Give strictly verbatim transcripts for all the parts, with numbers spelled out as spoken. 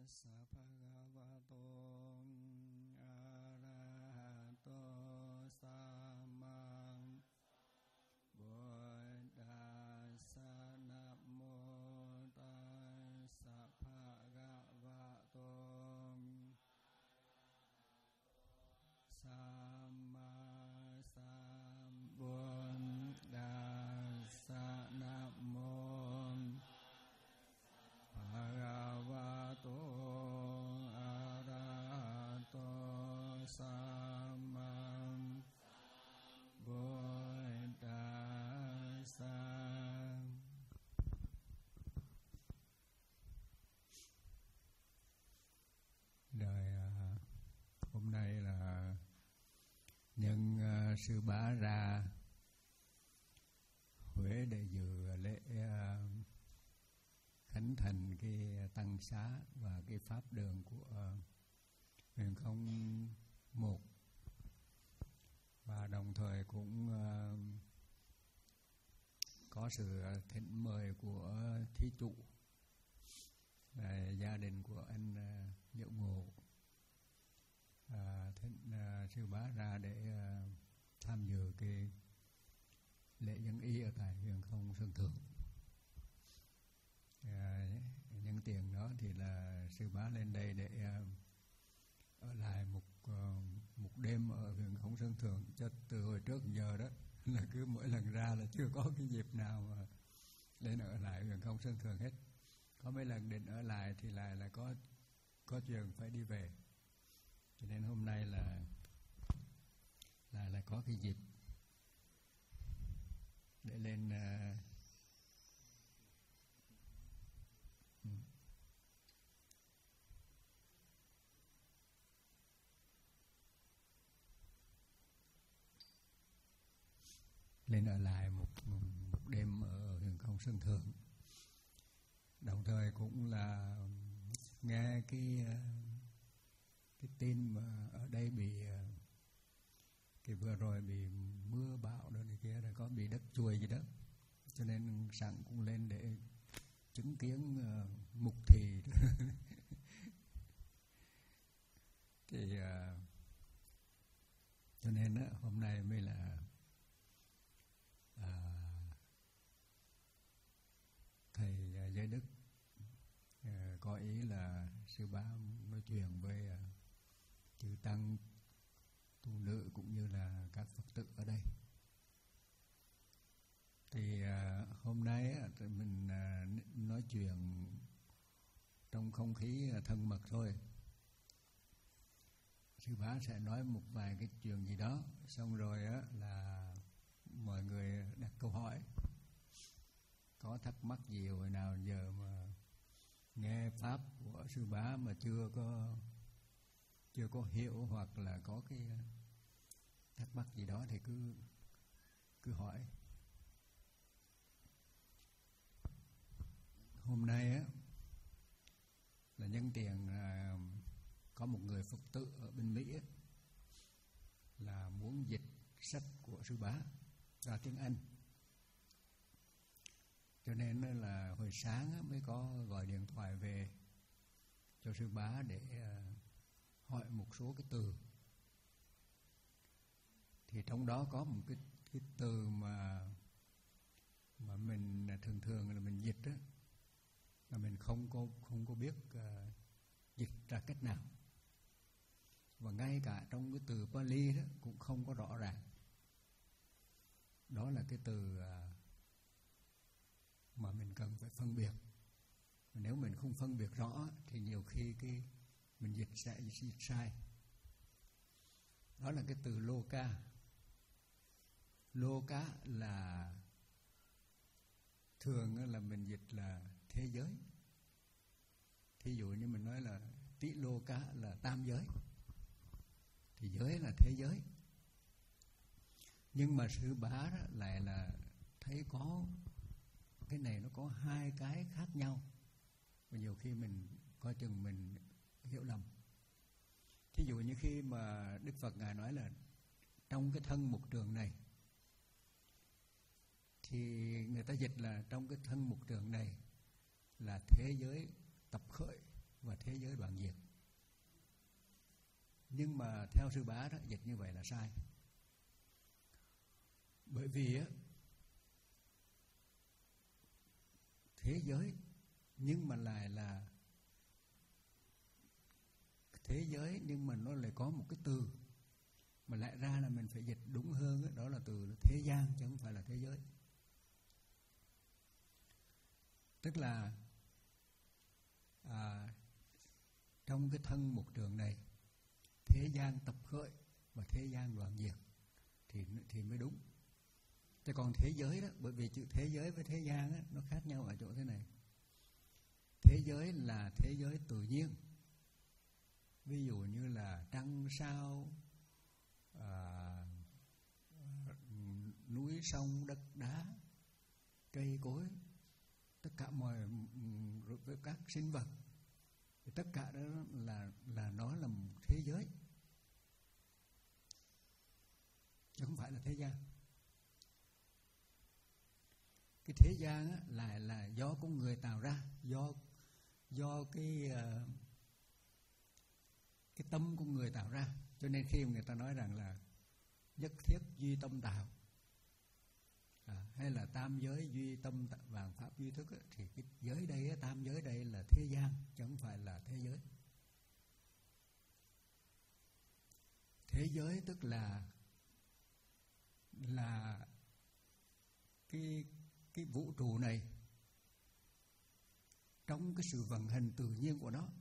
Tassa bhagavato arahato samma Buddhassa. Namo tassa bhagavato samma sambuddhassa. Namo bhagavato arahato samma Buddhassa. Đời hôm nay là nhân uh, sư bá ra Huế để dự lễ uh, khánh thành cái tăng xá và cái pháp đường của uh, huyền không một, và đồng thời cũng uh, có sự thỉnh mời của thí chủ là gia đình của anh uh, Liệu Ngộ uh, thỉnh uh, sư bá ra để uh, tham dự cái lễ dân y ở tại huyền không Sơn Thượng. À, nhân tiền đó thì là sư bá lên đây để uh, ở lại một uh, một đêm ở huyền không Sơn Thượng. Cho từ hồi trước giờ đó là cứ mỗi lần ra là chưa có cái dịp nào mà lên ở lại huyền không Sơn Thượng hết. Có mấy lần định ở lại thì lại là có có chuyện phải đi về, cho nên hôm nay là là là có cái dịp để lên uh, lên ở lại một, một đêm ở huyền không Sơn Thượng. Đồng thời cũng là nghe cái cái tin mà ở đây bị cái vừa rồi bị mưa bão đó này kia, rồi có bị đất chuồi gì đó, cho nên sẵn cũng lên để chứng kiến uh, mục thị thì uh, cho nên uh, hôm nay mới là uh, thầy uh, Giới Đức uh, có ý là sư bá nói chuyện với uh, chư tăng tu nữ cũng như là các Phật tử ở đây. Thì uh, hôm nay uh, mình uh, nói chuyện trong không khí uh, thân mật thôi. Sư bá sẽ nói một vài cái chuyện gì đó, xong rồi uh, là mọi người đặt câu hỏi. Có thắc mắc gì hồi nào giờ mà nghe pháp của sư bá mà chưa có chưa có hiểu, hoặc là có cái uh, thắc mắc gì đó thì cứ cứ hỏi. Hôm nay á là nhân tiền à, có một người Phật tử ở bên Mỹ á, là muốn dịch sách của sư bá ra tiếng Anh, cho nên là hồi sáng á, mới có gọi điện thoại về cho sư bá để à, hỏi một số cái từ. Thì trong đó có một cái cái từ mà mà mình thường thường là mình dịch á, mà mình không có không có biết uh, dịch ra cách nào, và ngay cả trong cái từ Pali đó cũng không có rõ ràng. Đó là cái từ uh, mà mình cần phải phân biệt. Nếu mình không phân biệt rõ thì nhiều khi cái mình dịch sẽ dịch sai. Đó là cái từ Loka. Loka là thường là mình dịch là thế giới. Thí dụ như mình nói là Tị Loka là tam giới, thì giới là thế giới. Nhưng mà sư bá lại là thấy có cái này nó có hai cái khác nhau, và nhiều khi mình coi chừng mình hiểu lầm. Thí dụ như khi mà Đức Phật Ngài nói là trong cái thân mục trường này, thì người ta dịch là trong cái thân mục trường này là thế giới tập khởi, và thế giới đoạn diệt. Nhưng mà theo sư Bá đó, dịch như vậy là sai. Bởi vì á, thế giới nhưng mà lại là thế giới, nhưng mà nó lại có một cái từ mà lại ra là mình phải dịch đúng hơn đó, đó là từ thế gian chứ không phải là thế giới. Tức là à, trong cái thân một trường này, thế gian tập khởi và thế gian đoạn diệt thì thì mới đúng. Thế còn thế giới đó, bởi vì chữ thế giới với thế gian á, nó khác nhau ở chỗ thế này. Thế giới là thế giới tự nhiên, ví dụ như là trăng sao, à, núi sông đất đá, cây cối, tất cả mọi với các sinh vật, tất cả đó là là nó là một thế giới, chứ không phải là thế gian. Cái thế gian á, lại là do con người tạo ra, do do cái uh, cái tâm của người tạo ra. Cho nên khi người ta nói rằng là nhất thiết duy tâm tạo, à, hay là tam giới duy tâm vạn pháp duy thức ấy, thì cái giới đây, tam giới đây là thế gian chứ không phải là thế giới. Thế giới tức là là cái cái vũ trụ này trong cái sự vận hành tự nhiên của nó,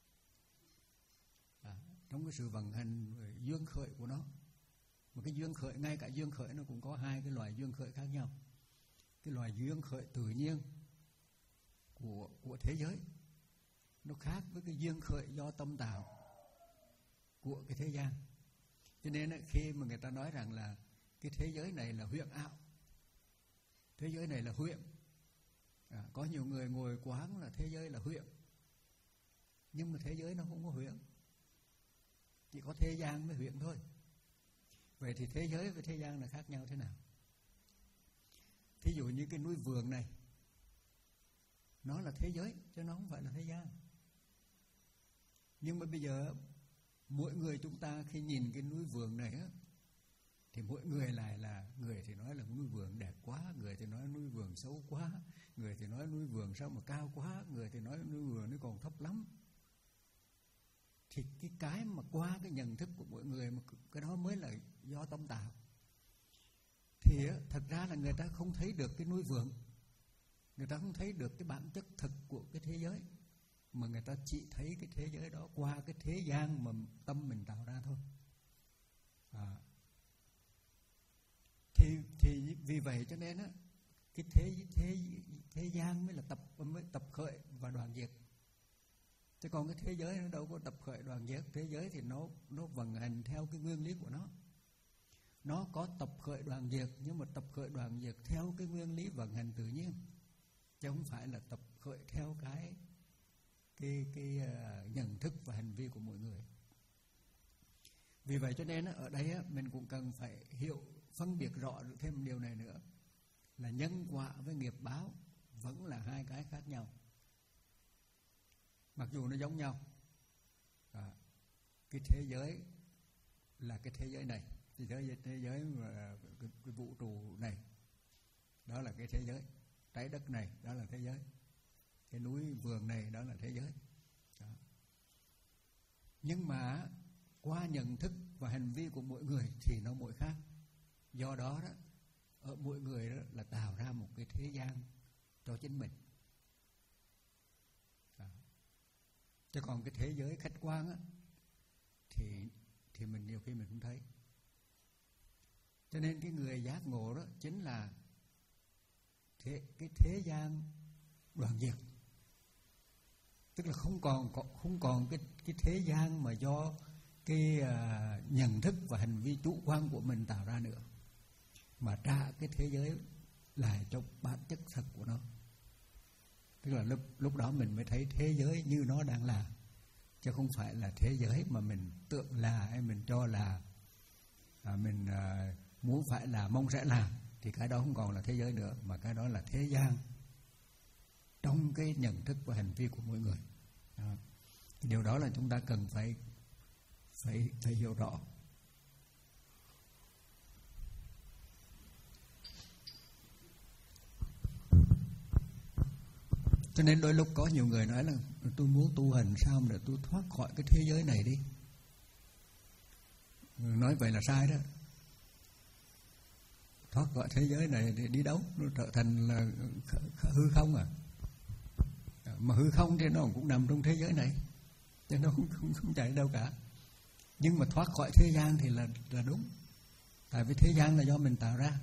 à, trong cái sự vận hành duyên khởi của nó. Mà cái duyên khởi, ngay cả duyên khởi nó cũng có hai cái loài duyên khởi khác nhau. Cái loài duyên khởi tự nhiên của của thế giới nó khác với cái duyên khởi do tâm tạo của cái thế gian. Cho nên khi mà người ta nói rằng là cái thế giới này là huyễn ảo, thế giới này là huyễn, à, có nhiều người ngồi quán là thế giới là huyễn, nhưng mà thế giới nó không có huyễn, chỉ có thế gian mới huyễn thôi. Vậy thì thế giới với thế gian là khác nhau thế nào? Thí dụ như cái núi vườn này, nó là thế giới chứ nó không phải là thế gian. Nhưng mà bây giờ mỗi người chúng ta khi nhìn cái núi vườn này á, thì mỗi người lại là, người thì nói là núi vườn đẹp quá, người thì nói núi vườn xấu quá, người thì nói núi vườn sao mà cao quá, người thì nói núi vườn nó còn thấp lắm. Thì cái cái mà qua cái nhận thức của mỗi người, mà cái đó mới là do tâm tạo. Thì thật ra là người ta không thấy được cái núi vườn, người ta không thấy được cái bản chất thực của cái thế giới, mà người ta chỉ thấy cái thế giới đó qua cái thế gian mà tâm mình tạo ra thôi. À. Thì thì vì vậy cho nên á, cái thế thế thế gian mới là tập mới tập khởi và đoạn diệt. Chứ còn cái thế giới nó đâu có tập khởi đoạn diệt. Thế giới thì nó nó vận hành theo cái nguyên lý của nó. Nó có tập khởi đoạn diệt, nhưng mà tập khởi đoạn diệt theo cái nguyên lý vận hành tự nhiên, chứ không phải là tập khởi theo cái cái cái uh, nhận thức và hành vi của mỗi người. Vì vậy cho nên ở đây mình cũng cần phải hiểu, phân biệt rõ được thêm điều này nữa, là nhân quả với nghiệp báo vẫn là hai cái khác nhau, mặc dù nó giống nhau. À, cái thế giới là cái thế giới này, thế giới thế giới mà cái, cái vũ trụ này, đó là cái thế giới. Trái đất này đó là thế giới, cái núi vườn này đó là thế giới. Đó. Nhưng mà qua nhận thức và hành vi của mỗi người thì nó mỗi khác. Do đó đó, ở mỗi người đó là tạo ra một cái thế gian cho chính mình. Đó. Chứ còn cái thế giới khách quan á, thì thì mình nhiều khi mình không thấy. Cho nên cái người giác ngộ đó chính là thế, cái thế gian đoạn diệt. Tức là không còn không còn cái cái thế gian mà do cái uh, nhận thức và hành vi chủ quan của mình tạo ra nữa, mà trả cái thế giới lại cho bản chất thật của nó. Tức là lúc lúc đó mình mới thấy thế giới như nó đang là, chứ không phải là thế giới mà mình tưởng là hay mình cho là à, mình uh, muốn phải là, mong sẽ làm. Thì cái đó không còn là thế giới nữa, mà cái đó là thế gian trong cái nhận thức và hành vi của mỗi người. Đó. Điều đó là chúng ta cần phải phải phải hiểu rõ. Cho nên đôi lúc có nhiều người nói là tôi muốn tu hành sao để tôi thoát khỏi cái thế giới này đi. Nói vậy là sai đó. Thoát khỏi thế giới này thì đi đâu? Nó trở thành là hư không à. Mà hư không thì nó cũng nằm trong thế giới này, cho nó không, không, không chạy đâu cả. Nhưng mà thoát khỏi thế gian thì là, là đúng. Tại vì thế gian là do mình tạo ra.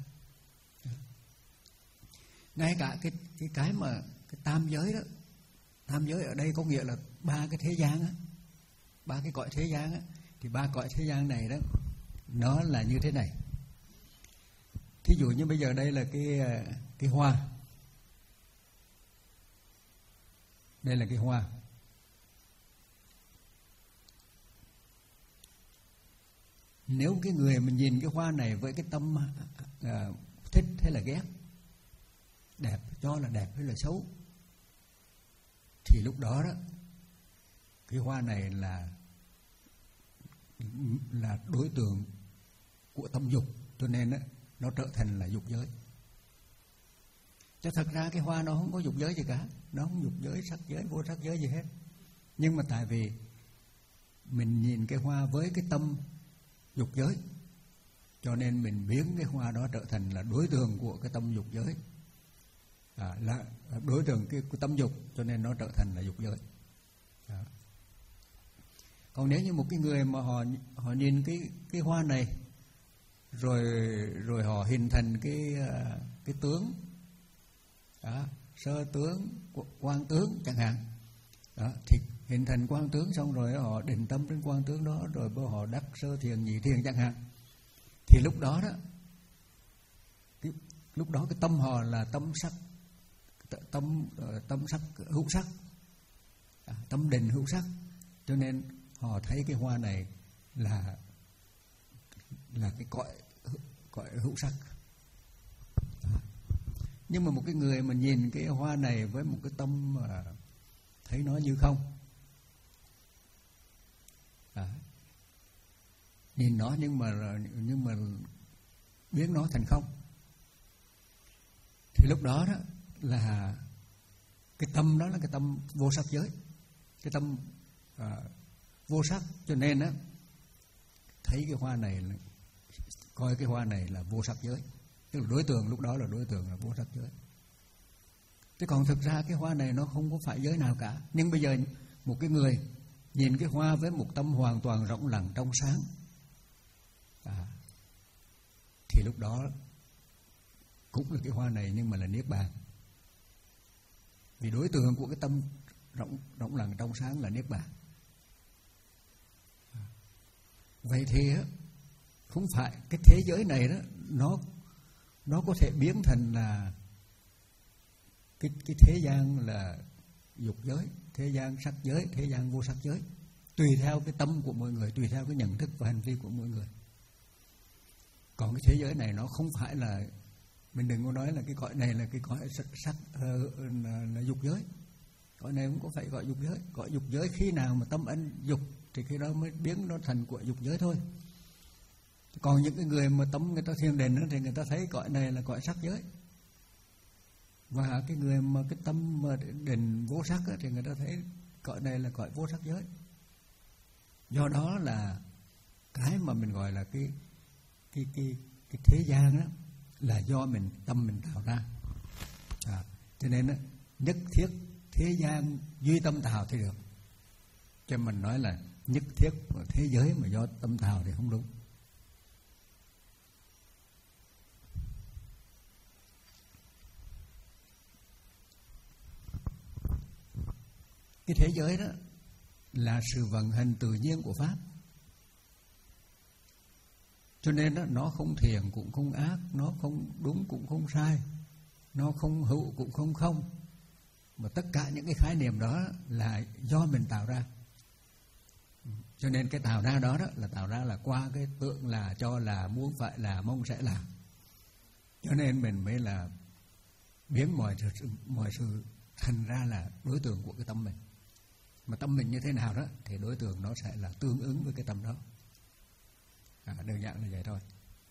Ngay cả cái, cái, cái mà cái tam giới đó, tam giới ở đây có nghĩa là ba cái thế gian á, ba cái cõi thế gian á. Thì ba cõi thế gian này đó, nó là như thế này. Thí dụ như bây giờ đây là cái, cái hoa. Đây là cái hoa. Nếu cái người mà nhìn cái hoa này với cái tâm à, thích hay là ghét, đẹp cho là đẹp hay là xấu, thì lúc đó đó cái hoa này là là đối tượng của tâm dục, cho nên đó, nó trở thành là dục giới. Chứ thật ra cái hoa nó không có dục giới gì cả, nó không dục giới, sắc giới, vô sắc giới gì hết. Nhưng mà tại vì mình nhìn cái hoa với cái tâm dục giới, cho nên mình biến cái hoa đó trở thành là đối tượng của cái tâm dục giới, à, là đối tượng cái, cái tâm dục, cho nên nó trở thành là dục giới. Đó. Còn nếu như một cái người mà họ họ nhìn cái cái hoa này, rồi rồi họ hình thành cái cái tướng, đó, sơ tướng, quang tướng chẳng hạn, đó, thì hình thành quang tướng xong rồi họ định tâm trên quang tướng đó, rồi họ đắc sơ thiền nhị thiền chẳng hạn, thì lúc đó đó cái, lúc đó cái tâm họ là tâm sắc, tâm tâm sắc hữu sắc, à, tâm định hữu sắc, cho nên họ thấy cái hoa này là là cái cõi cõi hữu sắc. À. Nhưng mà một cái người mà nhìn cái hoa này với một cái tâm mà thấy nó như không, à, nhìn nó nhưng mà nhưng mà biến nó thành không, thì lúc đó đó là cái tâm đó là cái tâm vô sắc giới, cái tâm à, vô sắc, cho nên á thấy cái hoa này là, coi cái hoa này là vô sắc giới, tức là đối tượng lúc đó là đối tượng là vô sắc giới. Thế còn thực ra cái hoa này nó không có phải giới nào cả. Nhưng bây giờ một cái người nhìn cái hoa với một tâm hoàn toàn rộng lặng trong sáng, à, thì lúc đó cũng là cái hoa này nhưng mà là niết bàn. Vì đối tượng của cái tâm rộng rộng lặng trong sáng là niết bàn. Vậy thì không phải cái thế giới này đó nó nó có thể biến thành là cái cái thế gian là dục giới, thế gian sắc giới, thế gian vô sắc giới, tùy theo cái tâm của mỗi người, tùy theo cái nhận thức và hành vi của mỗi người. Còn cái thế giới này nó không phải là, mình đừng có nói là cái cõi này là cái cõi sắc, sắc uh, là, là dục giới. Cõi này cũng có phải gọi dục giới. Cõi dục giới khi nào mà tâm ân dục thì khi đó mới biến nó thành của dục giới thôi. Còn những cái người mà tâm người ta thiền định thì người ta thấy cõi này là cõi sắc giới. Và cái người mà cái tâm mà định vô sắc thì người ta thấy cõi này là cõi vô sắc giới. Do đó là cái mà mình gọi là cái cái cái cái thế gian đó là do mình tâm mình tạo ra. À, cho nên đó, nhất thiết thế gian duy tâm tạo thì được. Cho mình nói là nhất thiết thế giới mà do tâm tạo thì không đúng. Cái thế giới đó là sự vận hành tự nhiên của Pháp. Cho nên đó, nó không thiện cũng không ác, nó không đúng cũng không sai, nó không hữu cũng không không. Mà tất cả những cái khái niệm đó là do mình tạo ra. Cho nên cái tạo ra đó, đó là tạo ra là qua cái tượng là, cho là, muốn phải là, mong sẽ là. Cho nên mình mới là biến mọi sự, mọi sự thành ra là đối tượng của cái tâm mình. mà tâm mình như thế nào đó thì đối tượng nó sẽ là tương ứng với cái tâm đó. À, đơn giản là vậy thôi.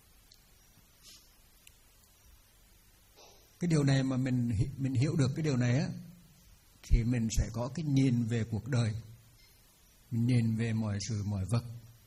Cái điều này mà mình mình hiểu được cái điều này á, thì mình sẽ có cái nhìn về cuộc đời, mình nhìn về mọi sự mọi vật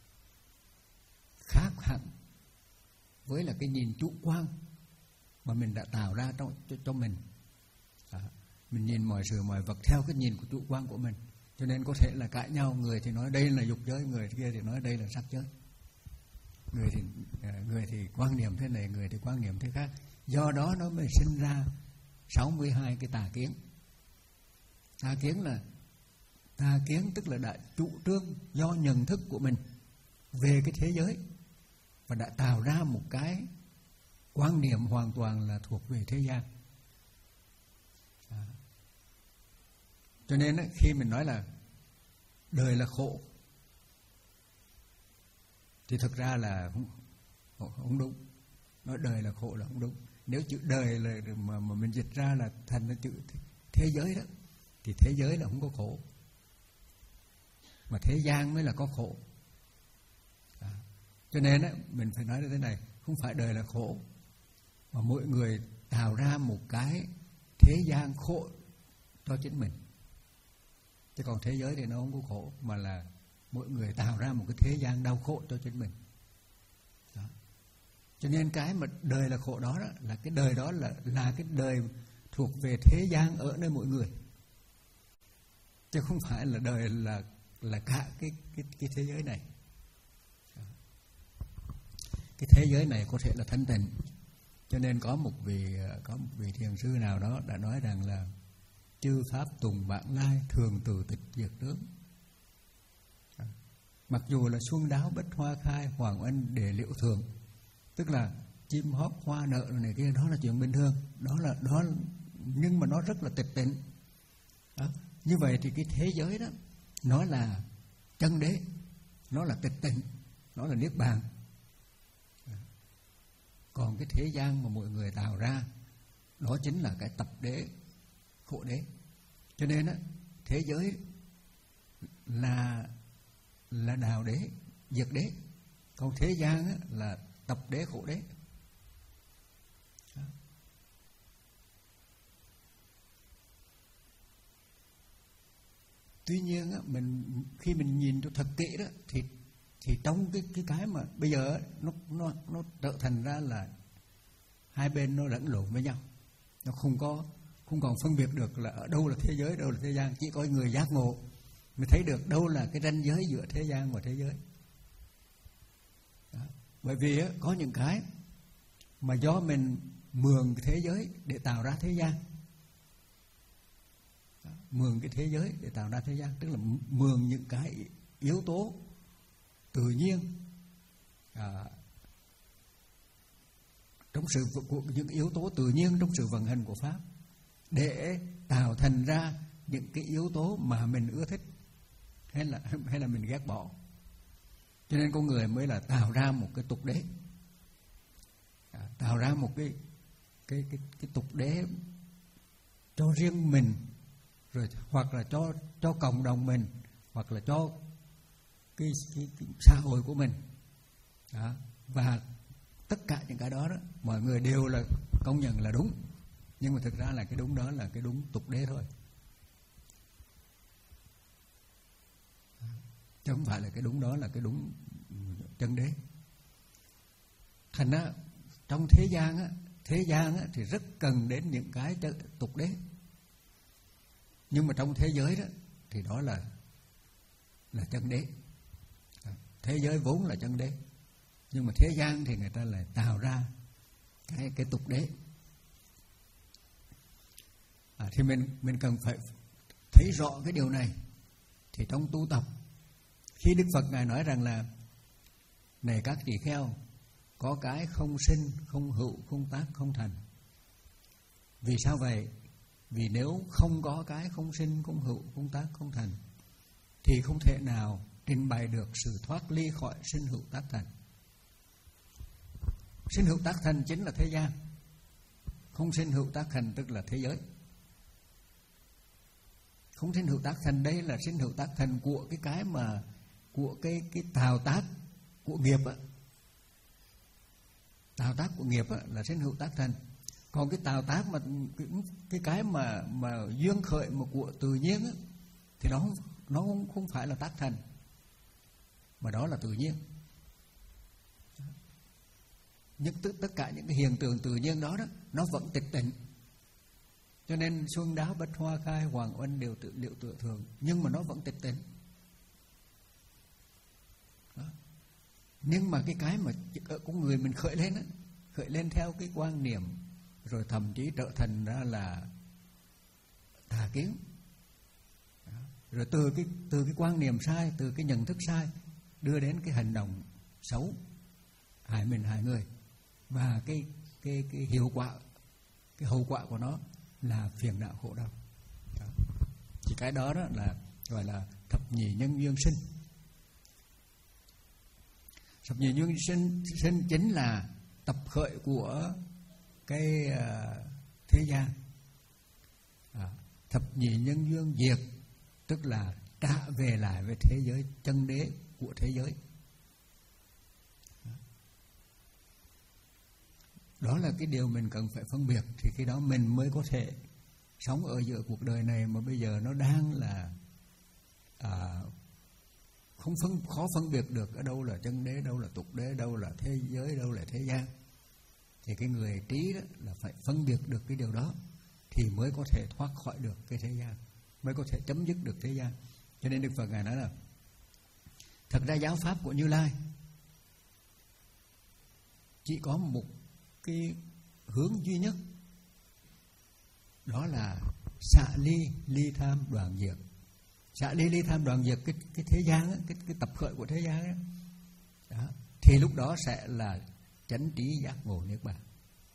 khác hẳn với là cái nhìn chủ quan mà mình đã tạo ra trong cho, cho mình. À, mình nhìn mọi sự mọi vật theo cái nhìn của chủ quan của mình, cho nên có thể là cãi nhau, người thì nói đây là dục giới, người kia thì nói đây là sắc giới. Người thì người thì quan niệm thế này, người thì quan niệm thế khác. Do đó nó mới sinh ra sáu mươi hai cái tà kiến. Tà kiến là tà kiến tức là đã chủ trương do nhận thức của mình về cái thế giới và đã tạo ra một cái quan niệm hoàn toàn là thuộc về thế gian. À. Cho nên khi mình nói là đời là khổ thì thực ra là không, không đúng. Nói đời là khổ là không đúng. Nếu chữ đời là mà, mà mình dịch ra là thành là chữ thế giới đó, thì thế giới là không có khổ, mà thế gian mới là có khổ. À. Cho nên á, mình phải nói như thế này, không phải đời là khổ, mà mỗi người tạo ra một cái thế gian khổ cho chính mình. Chứ còn thế giới thì nó không có khổ, mà là mỗi người tạo ra một cái thế gian đau khổ cho chính mình. Đó. Cho nên cái mà đời là khổ đó, đó là cái đời đó là là cái đời thuộc về thế gian ở nơi mỗi người, chứ không phải là đời là là cả cái cái cái thế giới này. Đó. Cái thế giới này có thể là thanh tịnh, cho nên có một vị có một vị thiền sư nào đó đã nói rằng là chư pháp tùng vãng lai, thường từ tịch diệt tướng. Mặc dù là xuân đáo bách hoa khai, hoàng oanh đề liễu thường, tức là chim hót hoa nở này kia, đó là chuyện bình thường, đó là đó, nhưng mà nó rất là tịch tịnh. Đó. Như vậy thì cái thế giới đó nó là chân đế, nó là tịch tịnh, nó là niết bàn. Còn cái thế gian mà mọi người tạo ra, đó chính là cái tập đế, khổ đế. Cho nên á, thế giới là là đạo đế, diệt đế. Còn thế gian á, là tập đế, khổ đế. Đó. Tuy nhiên á, mình khi mình nhìn cho thật kỹ đó, thì thì trong cái cái cái mà bây giờ nó nó nó trở thành ra là hai bên nó lẫn lộn với nhau, nó không có không còn phân biệt được là ở đâu là thế giới, đâu là thế gian. Chỉ có người giác ngộ mới thấy được đâu là cái ranh giới giữa thế gian và thế giới. Đó. Bởi vì á, có những cái mà do mình mượn cái thế giới để tạo ra thế gian. Đó. Mượn cái thế giới để tạo ra thế gian, tức là mượn những cái yếu tố tự nhiên à, trong sự của những yếu tố tự nhiên trong sự vận hành của pháp để tạo thành ra những cái yếu tố mà mình ưa thích hay là hay là mình ghét bỏ. Cho nên con người mới là tạo ra một cái tục đế, à, tạo ra một cái cái cái cái tục đế cho riêng mình, rồi hoặc là cho cho cộng đồng mình, hoặc là cho cái, cái, cái xã hội của mình. Đó. Và tất cả những cái đó, đó mọi người đều là công nhận là đúng, nhưng mà thực ra là cái đúng đó là cái đúng tục đế thôi, chứ không phải là cái đúng đó là cái đúng chân đế. Thành ra trong thế gian á, thế gian á, thì rất cần đến những cái tục đế, nhưng mà trong thế giới đó thì đó là là chân đế. Thế giới vốn là chân đế, nhưng mà thế gian thì người ta lại tạo ra cái cái tục đế. À, thì mình mình cần phải thấy rõ cái điều này. Thì trong tu tập, khi Đức Phật Ngài nói rằng là này các tỳ kheo, có cái không sinh, không hữu, không tác, không thành. Vì sao vậy? Vì nếu không có cái không sinh, không hữu, không tác, không thành thì không thể nào trình bày được sự thoát ly khỏi sinh hữu tác thành. Sinh hữu tác thành chính là thế gian, không sinh hữu tác thành tức là thế giới. Không sinh hữu tác thành, đây là sinh hữu tác thành của cái cái mà của cái cái tạo tác của nghiệp á. Tạo tác của nghiệp á là sinh hữu tác thành. Còn cái tạo tác mà cái cái, cái mà mà duyên khởi mà của tự nhiên á, thì nó nó không, không phải là tác thành, mà đó là tự nhiên. Nhưng tất, tất cả những cái hiện tượng tự nhiên đó đó nó vẫn tịch tịnh. Cho nên xuân đáo bách hoa khai, hoàng oanh đều tự liệu tự thường, nhưng mà nó vẫn tịch tịnh. Đó. Nhưng mà cái cái mà của người mình khởi lên á, khởi lên theo cái quan niệm, rồi thậm chí trở thành ra là tà kiến. Đó. Rồi từ cái từ cái quan niệm sai, từ cái nhận thức sai đưa đến cái hành động xấu, hại mình hại người, và cái cái cái hiệu quả, cái hậu quả của nó là phiền não khổ đau. Đó. Thì cái đó đó là gọi là thập nhị nhân duyên sinh. Thập nhị nhân sinh sinh chính là tập khởi của cái uh, thế gian. À, thập nhị nhân duyên diệt tức là trả về lại với thế giới chân đế của thế giới. Đó là cái điều mình cần phải phân biệt, thì khi đó mình mới có thể sống ở giữa cuộc đời này mà bây giờ nó đang là à, không phân, khó phân biệt được ở đâu là chân đế, đâu là tục đế, đâu là thế giới, đâu là thế gian. Thì cái người trí đó là phải phân biệt được cái điều đó thì mới có thể thoát khỏi được cái thế gian, mới có thể chấm dứt được thế gian. Cho nên Đức Phật Ngài nói là thật ra giáo pháp của Như Lai chỉ có một cái hướng duy nhất, đó là xả ly ly tham đoạn diệt. Xả ly ly tham đoạn diệt cái cái thế gian á, cái cái tập khởi của thế gian á, đó, thì lúc đó sẽ là chánh trí giác ngộ niết bàn.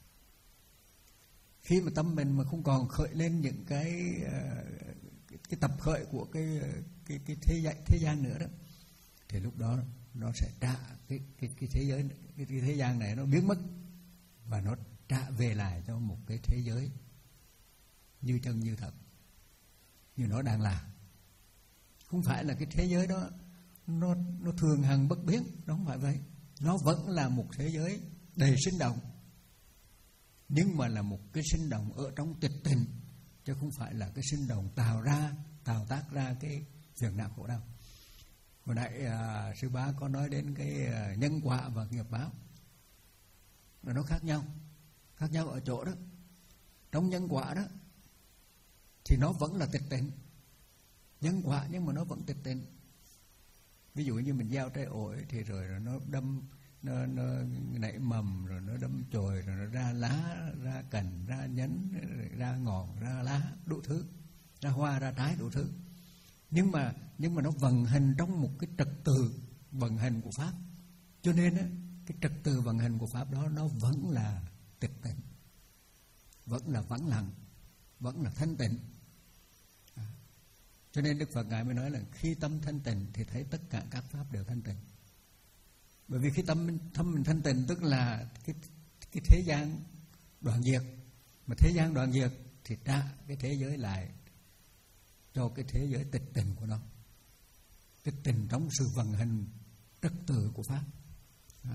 Khi mà tâm mình mà không còn khởi lên những cái cái, cái tập khởi của cái cái cái thế gian, thế gian nữa đó, thì lúc đó nó sẽ trả cái cái cái thế giới, cái, cái thế gian này nó biến mất và nó trả về lại cho một cái thế giới như chân như thật, như nó đang là. Không phải là cái thế giới đó nó nó thường hằng bất biến, đó không phải vậy. Nó vẫn là một thế giới đầy sinh động, nhưng mà là một cái sinh động ở trong tịch tịnh, chứ không phải là cái sinh động tạo ra, tạo tác ra cái phiền não khổ đau. Hồi nãy à, sư bá có nói đến cái à, nhân quả và nghiệp báo, và nó khác nhau, khác nhau ở chỗ đó. Trong nhân quả đó thì nó vẫn là tịch tịnh, nhân quả nhưng mà nó vẫn tịch tịnh. Ví dụ như mình gieo trái ổi thì rồi, rồi nó đâm, nó, nó nảy mầm, rồi nó đâm chồi, rồi nó ra lá, ra cành, ra nhánh, ra ngọn, ra lá, đủ thứ, ra hoa, ra trái, đủ thứ. Nhưng mà nhưng mà nó vận hành trong một cái trật tự vận hành của pháp. Cho nên á, cái trật tự vận hành của pháp đó nó vẫn là tịch tịnh, vẫn là vắng lặng, vẫn là thanh tịnh. À, cho nên Đức Phật Ngài mới nói là khi tâm thanh tịnh thì thấy tất cả các pháp đều thanh tịnh. Bởi vì khi tâm mình, tâm mình thanh tịnh tức là cái, cái thế gian đoạn diệt. Mà thế gian đoạn diệt thì trả cái thế giới lại cho cái thế giới tịch tịnh của nó, tịch tịnh trong sự vận hành trật tự của pháp. Đó.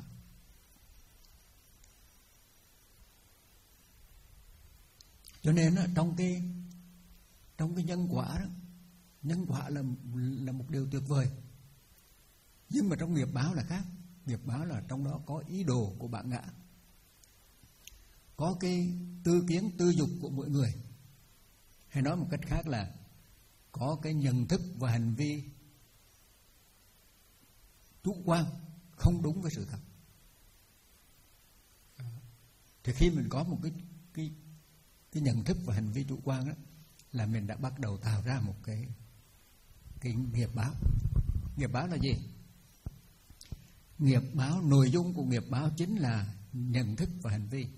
Cho nên đó, trong cái trong cái nhân quả đó, nhân quả là là một điều tuyệt vời. Nhưng mà trong nghiệp báo là khác. Nghiệp báo là trong đó có ý đồ của bản ngã, có cái tư kiến tư dục của mỗi người, hay nói một cách khác là có cái nhận thức và hành vi chủ quan không đúng với sự thật. Thì khi mình có một cái cái cái nhận thức và hành vi chủ quan đó, là mình đã bắt đầu tạo ra một cái cái nghiệp báo. Nghiệp báo là gì? Nghiệp báo, nội dung của nghiệp báo chính là nhận thức và hành vi.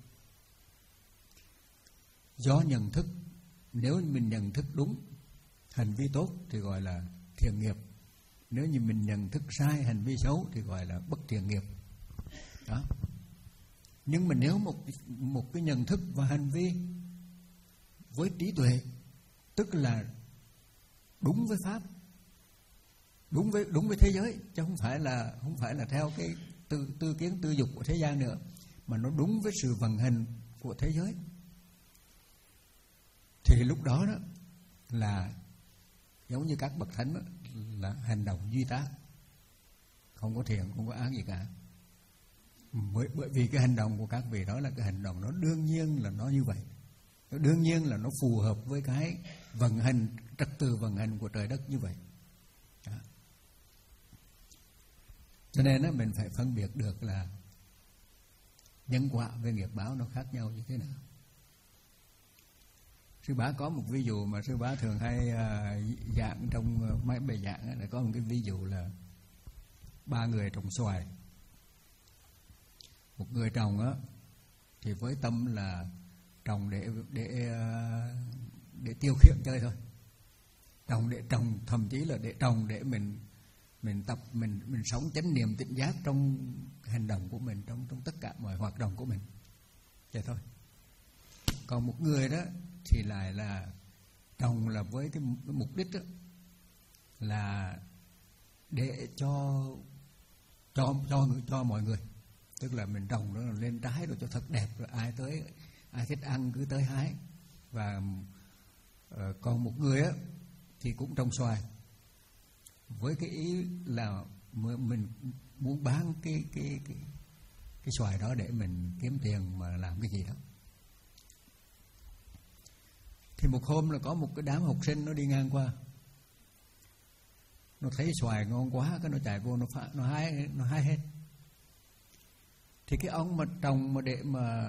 Do nhận thức, nếu mình nhận thức đúng, hành vi tốt thì gọi là thiện nghiệp. Nếu như mình nhận thức sai, hành vi xấu thì gọi là bất thiện nghiệp. Đó. Nhưng mà nếu một một cái nhận thức và hành vi với trí tuệ, tức là đúng với pháp, đúng với đúng với thế giới, chứ không phải là không phải là theo cái tư tư kiến tư dục của thế gian nữa, mà nó đúng với sự vận hành của thế giới. Thì lúc đó đó là giống như các bậc thánh đó, là hành động duy tác, không có thiện không có ác gì cả. Bởi, bởi vì cái hành động của các vị đó là cái hành động nó đương nhiên là nó như vậy, nó đương nhiên là nó phù hợp với cái vận hành, trật tự vận hành của trời đất như vậy. Đó. Cho nên đó, mình phải phân biệt được là nhân quả với nghiệp báo nó khác nhau như thế nào. Sư Bá có một ví dụ mà Sư Bá thường hay uh, giảng trong uh, mấy bài giảng ấy, là có một cái ví dụ là ba người trồng xoài. Một người trồng á thì với tâm là trồng để để uh, để tiêu khiển chơi thôi, trồng để trồng, thậm chí là để trồng để mình mình tập mình mình sống chánh niệm tỉnh giác trong hành động của mình, trong trong tất cả mọi hoạt động của mình, vậy thôi. Còn một người đó thì lại là trồng là với cái, cái mục đích đó là để cho cho cho cho mọi người, tức là mình trồng nó lên trái rồi cho thật đẹp, rồi ai tới ai thích ăn cứ tới hái. Và uh, còn một người á thì cũng trồng xoài với cái ý là mình muốn bán cái cái cái cái xoài đó để mình kiếm tiền mà làm cái gì đó. Thì một hôm là có một cái đám học sinh nó đi ngang qua, nó thấy xoài ngon quá, cái nó chạy vô nó phá, nó hái nó hái hết. Thì cái ông mà trồng mà để mà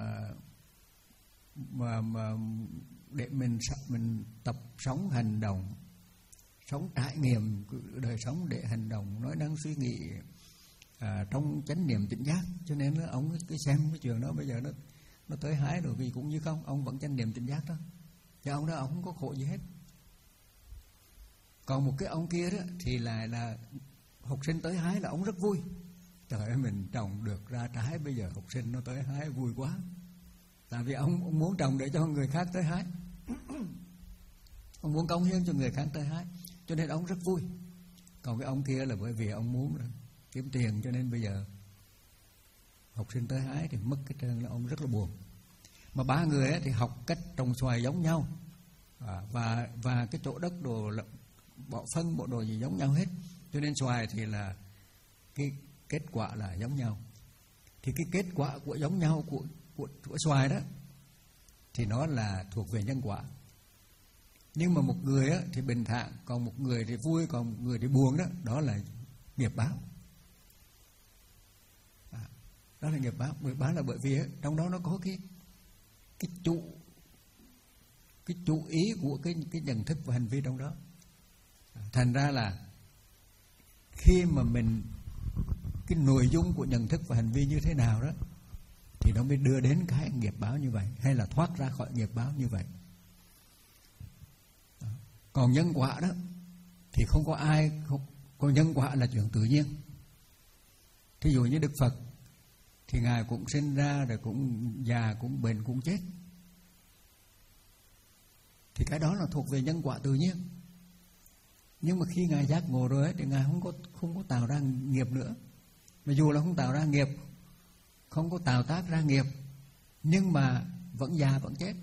mà mà để mình mình tập sống hành động, sống trải nghiệm đời sống để hành động, nói năng suy nghĩ à, trong chánh niệm tỉnh giác. Cho nên là ông cứ xem cái chuyện đó, bây giờ nó nó tới hái rồi vì cũng như không, ông vẫn chánh niệm tỉnh giác đó, chứ ông đó ông không có khổ gì hết. Còn một cái ông kia đó thì lại là học sinh tới hái là ông rất vui. Trời ơi, mình trồng được ra trái, bây giờ học sinh nó tới hái vui quá. Tại vì ông, ông muốn trồng để cho người khác tới hái, ông muốn cống hiến cho người khác tới hái, cho nên ông rất vui. Còn cái ông kia là bởi vì ông muốn kiếm tiền, cho nên bây giờ học sinh tới hái thì mất cái trơn, là ông rất là buồn. Mà ba người ấy thì học cách trồng xoài giống nhau, à, và và cái chỗ đất đồ bỏ phân bộ đồ gì giống nhau hết, cho nên xoài thì là cái kết quả là giống nhau. Thì cái kết quả của giống nhau của của, của xoài đó thì nó là thuộc về nhân quả. Nhưng mà một người á, thì bình thản, còn một người thì vui, còn một người thì buồn đó, đó là nghiệp báo. À, đó là nghiệp báo. Nghiệp báo là bởi vì á, trong đó nó có cái cái chủ cái chủ ý của cái cái nhận thức và hành vi trong đó. À, thành ra là khi mà mình cái nội dung của nhận thức và hành vi như thế nào đó thì nó mới đưa đến cái nghiệp báo như vậy, hay là thoát ra khỏi nghiệp báo như vậy. Đó. Còn nhân quả đó thì không có ai không, còn nhân quả là chuyện tự nhiên. Thí dụ như Đức Phật thì Ngài cũng sinh ra rồi cũng già, cũng bệnh, cũng chết. Thì cái đó là thuộc về nhân quả tự nhiên. Nhưng mà khi Ngài giác ngộ rồi ấy, thì Ngài không có không có tạo ra nghiệp nữa. Mà dù là không tạo ra nghiệp, không có tạo tác ra nghiệp, nhưng mà vẫn già vẫn chết.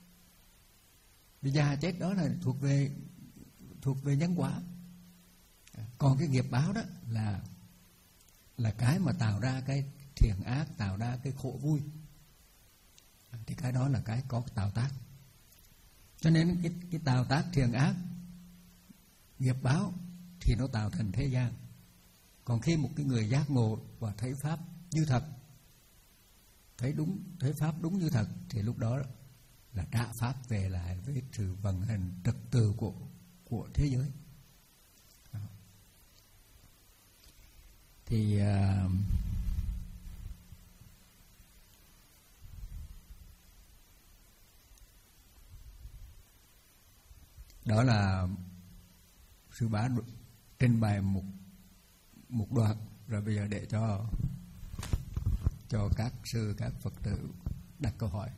Vì già chết đó là thuộc về thuộc về nhân quả. Còn cái nghiệp báo đó là là cái mà tạo ra cái thiện ác, tạo ra cái khổ vui. Thì cái đó là cái có tạo tác. Cho nên cái, cái tạo tác thiện ác, nghiệp báo thì nó tạo thành thế gian. Còn khi một cái người giác ngộ và thấy pháp như thật, thấy đúng, thấy pháp đúng như thật, thì lúc đó là trả pháp về lại với sự vận hành trật tự của của thế giới. Đó. Thì uh, đó là sư bá trình bày một một đoạn, rồi bây giờ để cho cho các sư các Phật tử đặt câu hỏi.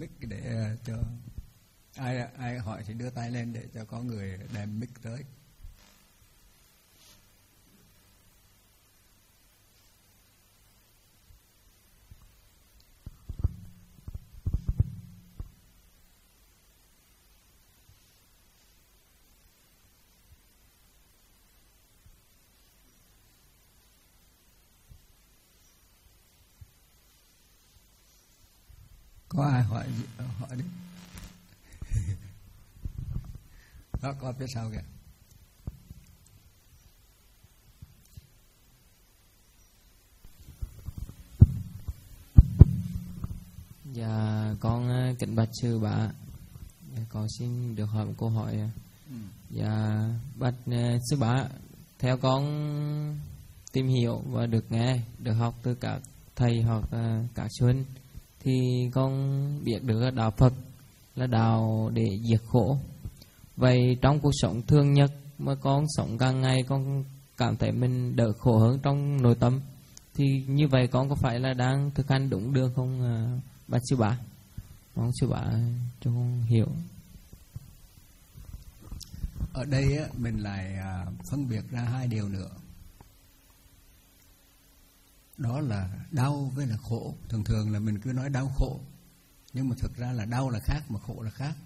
mic để cho ai ai hỏi thì đưa tay lên để cho có người đem mic tới. Có ai hỏi gì? Hỏi đi. Đó, có phía sau kìa. Dạ con kính bạch sư bá, con xin được hỏi một câu hỏi. ừ. Dạ bạch sư bá, theo con tìm hiểu và được nghe, được học từ các thầy hoặc các sư huynh, thì con biết được đạo Phật là đạo để diệt khổ. Vậy trong cuộc sống thường nhật mà con sống càng ngày con cảm thấy mình đỡ khổ hơn trong nội tâm, thì như vậy con có phải là đang thực hành đúng đường không bạch sư bá? Mong sư bá cho con hiểu. Ở đây á, mình lại phân biệt ra hai điều nữa. Đó là đau với là khổ. Thường thường là mình cứ nói đau khổ, nhưng mà thực ra là đau là khác mà khổ là khác.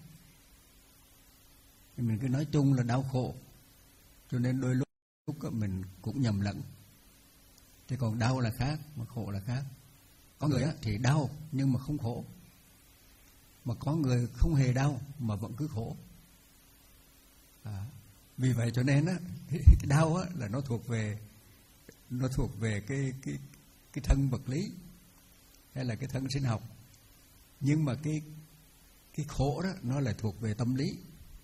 Mình cứ nói chung là đau khổ, cho nên đôi lúc, lúc mình cũng nhầm lẫn. Chứ còn đau là khác mà khổ là khác. Có người á, thì đau nhưng mà không khổ, mà có người không hề đau mà vẫn cứ khổ. à, Vì vậy cho nên á, cái đau á, là nó thuộc về Nó thuộc về cái, cái, cái thân vật lý hay là cái thân sinh học. Nhưng mà cái, cái khổ đó nó lại thuộc về tâm lý.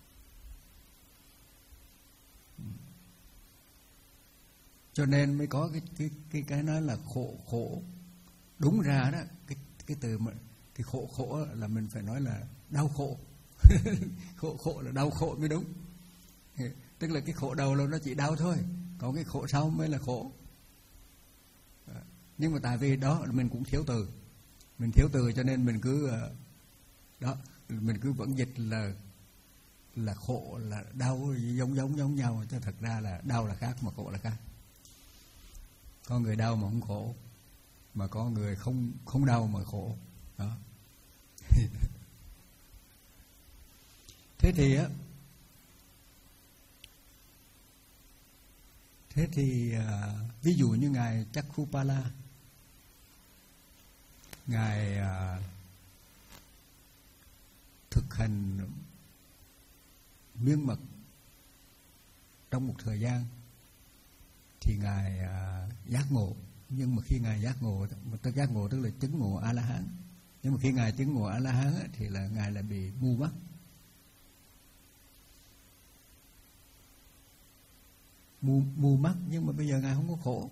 Cho nên mới có cái cái cái cái nói là khổ khổ. Đúng ra đó, cái cái từ mà cái khổ khổ là mình phải nói là đau khổ. Khổ khổ là đau khổ mới đúng. Tức là cái khổ đầu là nó chỉ đau thôi, còn cái khổ sau mới là khổ. Nhưng mà tại vì đó mình cũng thiếu từ, mình thiếu từ cho nên mình cứ đó, mình cứ vẫn dịch là là khổ là đau giống giống giống nhau, chứ thật ra là đau là khác mà khổ là khác. Có người đau mà không khổ, mà có người không không đau mà khổ. Đó. Thế thì á, thế thì à, ví dụ như ngài Chakrupala, ngài à, thực hành miên mật trong một thời gian thì ngài à, giác ngộ. Nhưng mà khi ngài giác ngộ, tức giác ngộ tức là chứng ngộ A La Hán. Nhưng mà khi ngài chứng ngộ A La Hán ấy, thì là ngài lại bị mù mắt. Mù, mù mắt, nhưng mà bây giờ ngài không có khổ.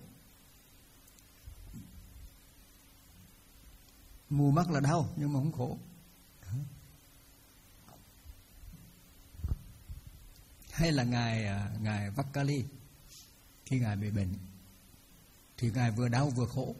Mù mắt là đau nhưng mà không khổ. Hay là ngài ngài Vakali, khi ngài bị bệnh thì ngài vừa đau vừa khổ.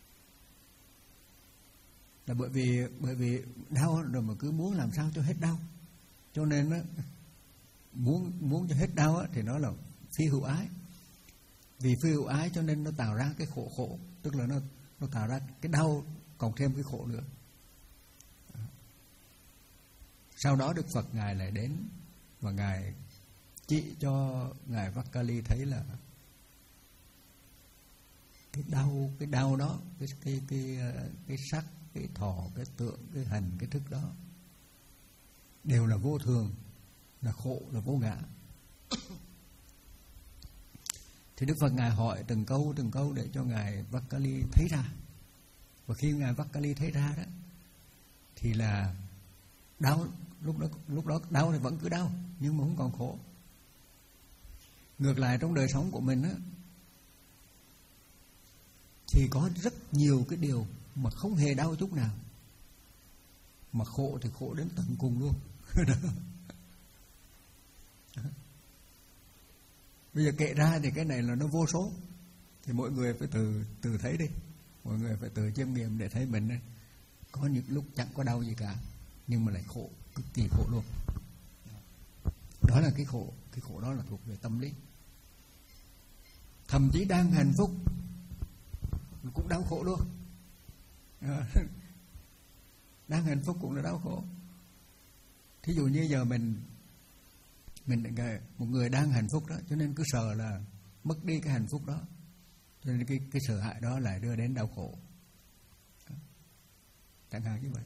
Là bởi vì bởi vì đau rồi mà cứ muốn làm sao cho hết đau, cho nên đó, muốn muốn cho hết đau đó, thì nó là phi hữu ái. Vì phi hữu ái cho nên nó tạo ra cái khổ khổ, tức là nó nó tạo ra cái đau còn thêm cái khổ nữa. Sau đó Đức Phật ngài lại đến và ngài chỉ cho ngài Vakali thấy là cái đau cái đau đó, cái cái cái cái sắc, cái thọ, cái tượng, cái hành, cái thức đó đều là vô thường, là khổ, là vô ngã. Thì Đức Phật ngài hỏi từng câu từng câu để cho ngài Vakali thấy ra. Và khi ngài Vakali thấy ra đó thì là đau, lúc đó lúc đó đau thì vẫn cứ đau nhưng mà không còn khổ. Ngược lại trong đời sống của mình á, thì có rất nhiều cái điều mà không hề đau chút nào, mà khổ thì khổ đến tận cùng luôn. Bây giờ kể ra thì cái này là nó vô số, thì mỗi người phải từ từ thấy đi, mọi người phải tự chiêm nghiệm để thấy mình có những lúc chẳng có đau gì cả, nhưng mà lại khổ, cực kỳ khổ luôn. Đó là cái khổ, cái khổ đó là thuộc về tâm lý. Thậm chí đang hạnh phúc cũng đau khổ luôn. Đang hạnh phúc cũng là đau khổ. Thí dụ như giờ mình mình một người đang hạnh phúc đó, cho nên cứ sợ là mất đi cái hạnh phúc đó, cho nên cái cái sợ hãi đó lại đưa đến đau khổ, chẳng hạn như vậy.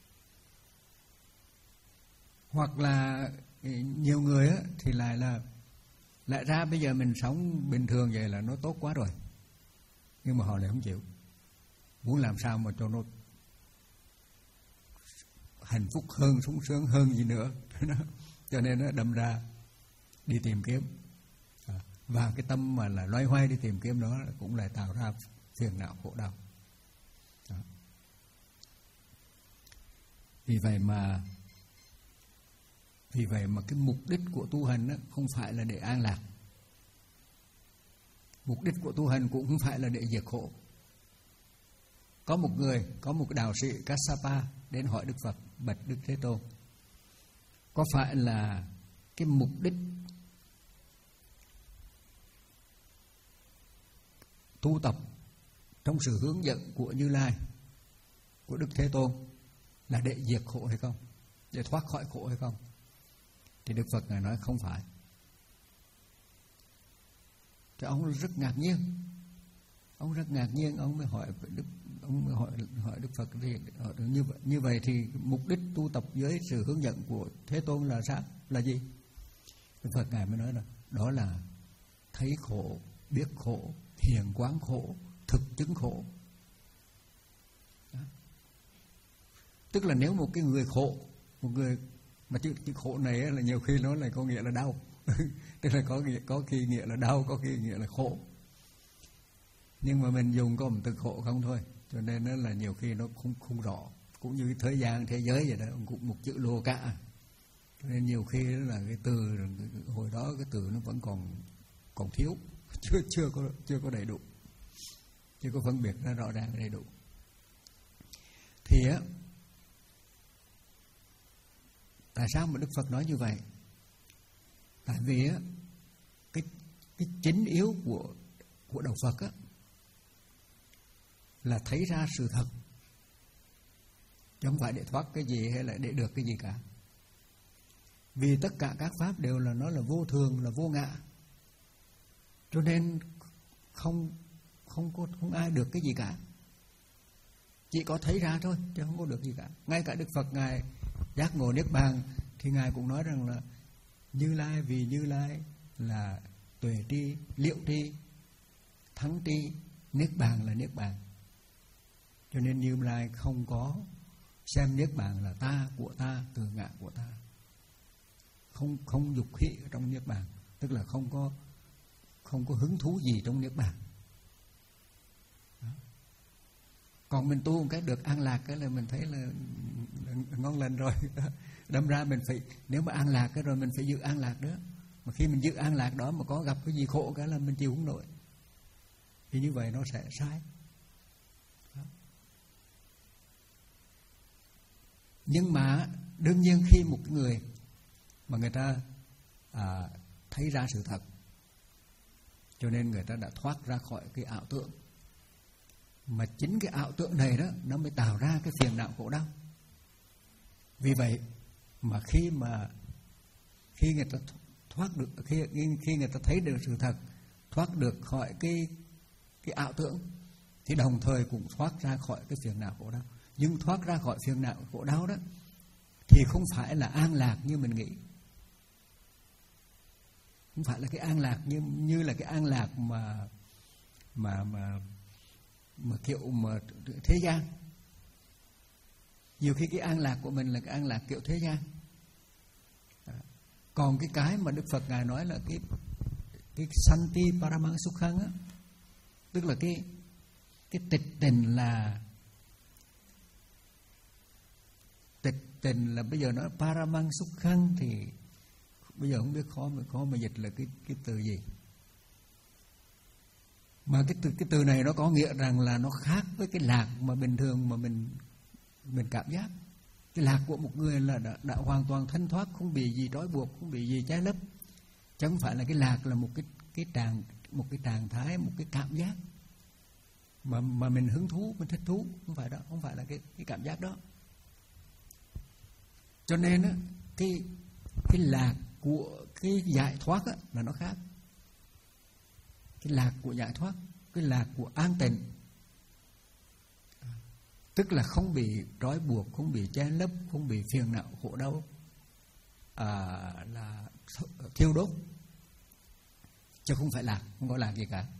Hoặc là nhiều người á, thì lại là lại ra bây giờ mình sống bình thường vậy là nó tốt quá rồi, nhưng mà họ lại không chịu, muốn làm sao mà cho nó hạnh phúc hơn, sung sướng hơn gì nữa. Cho nên nó đâm ra đi tìm kiếm, và cái tâm mà là loay hoay đi tìm kiếm đó cũng lại tạo ra phiền não khổ đau. Đó. Vì vậy mà Vì vậy mà cái mục đích của tu hành đó không phải là để an lạc. Mục đích của tu hành cũng không phải là để diệt khổ. Có một người, có một đạo sĩ Kassapa đến hỏi Đức Phật, bạch Đức Thế Tôn, có phải là cái mục đích tu tập trong sự hướng dẫn của Như Lai, của Đức Thế Tôn là để diệt khổ hay không, để thoát khỏi khổ hay không? Thì Đức Phật Ngài nói không phải. Thì ông rất ngạc nhiên, ông rất ngạc nhiên, ông mới hỏi Đức, ông mới hỏi, hỏi Đức Phật thì như vậy, như vậy thì mục đích tu tập dưới sự hướng dẫn của Thế Tôn là sao, là gì? Đức Phật Ngài mới nói là đó là thấy khổ, biết khổ, hiền quán khổ, thực chứng khổ. Đó. Tức là nếu một cái người khổ, một người mà chữ, chữ khổ này là nhiều khi nó lại có nghĩa là đau. Tức là có có khi nghĩa là đau, có khi nghĩa là khổ. Nhưng mà mình dùng có một từ khổ không thôi, cho nên nó là nhiều khi nó không không rõ. Cũng như cái thời gian thế giới vậy đó, cũng một chữ lô cả. Cho nên nhiều khi đó là cái từ hồi đó cái từ nó vẫn còn còn thiếu, chưa chưa có chưa có đầy đủ, chưa có phân biệt ra rõ ràng đầy đủ. Thì á, tại sao mà Đức Phật nói như vậy? Tại vì á, cái cái chính yếu của của đạo Phật á là thấy ra sự thật, chứ không phải để thoát cái gì hay là để được cái gì cả. Vì tất cả các pháp đều là nó là vô thường, là vô ngã, cho nên không không có không ai được cái gì cả, chỉ có thấy ra thôi chứ không có được gì cả. Ngay cả Đức Phật Ngài giác ngộ niết bàn thì Ngài cũng nói rằng là Như Lai, vì Như Lai là tuệ tri, liệu tri, thắng tri, niết bàn là niết bàn. Cho nên Như Lai không có xem niết bàn là ta, của ta, từ ngã của ta, không không dục khí trong niết bàn, tức là không có không có hứng thú gì trong niết bàn. Đó. Còn mình tu một cái được an lạc cái là mình thấy là ngon lành rồi. Đâm ra mình phải, nếu mà an lạc cái rồi mình phải giữ an lạc đó. Mà khi mình giữ an lạc đó mà có gặp cái gì khổ cái là mình chịu không nổi, thì như vậy nó sẽ sai. Đó. Nhưng mà đương nhiên khi một người mà người ta à, thấy ra sự thật, cho nên người ta đã thoát ra khỏi cái ảo tưởng. Mà chính cái ảo tưởng này đó nó mới tạo ra cái phiền não khổ đau. Vì vậy mà khi mà khi người ta thoát được, khi khi người ta thấy được sự thật, thoát được khỏi cái cái ảo tưởng, thì đồng thời cũng thoát ra khỏi cái phiền não khổ đau. Nhưng thoát ra khỏi phiền não khổ đau đó thì không phải là an lạc như mình nghĩ, không phải là cái an lạc như như là cái an lạc mà mà mà mà kiểu mà thế gian. Nhiều khi cái an lạc của mình là cái an lạc kiểu thế gian. Còn cái cái mà Đức Phật Ngài nói là cái cái Santi Paramang Sukhang á, tức là cái cái tịch tình là tịch tình là bây giờ nói Paramang Sukhang thì bây giờ không biết khó mà khó mà dịch là cái cái từ gì. Mà cái từ cái từ này nó có nghĩa rằng là nó khác với cái lạc mà bình thường mà mình mình cảm giác. Cái lạc của một người là đã, đã hoàn toàn thanh thoát, không bị gì trói buộc, không bị gì che lấp. Chứ không phải là cái lạc là một cái cái trạng một cái trạng thái, một cái cảm giác mà mà mình hứng thú, mình thích thú, không phải đó, không phải là cái cái cảm giác đó. Cho nên á, cái cái lạc của cái giải thoát á, là nó khác. Cái lạc của giải thoát, cái lạc của an tịnh, tức là không bị trói buộc, không bị che lấp, không bị phiền não khổ đau, à, là thiêu đốt, chứ không phải lạc, không có lạc gì cả.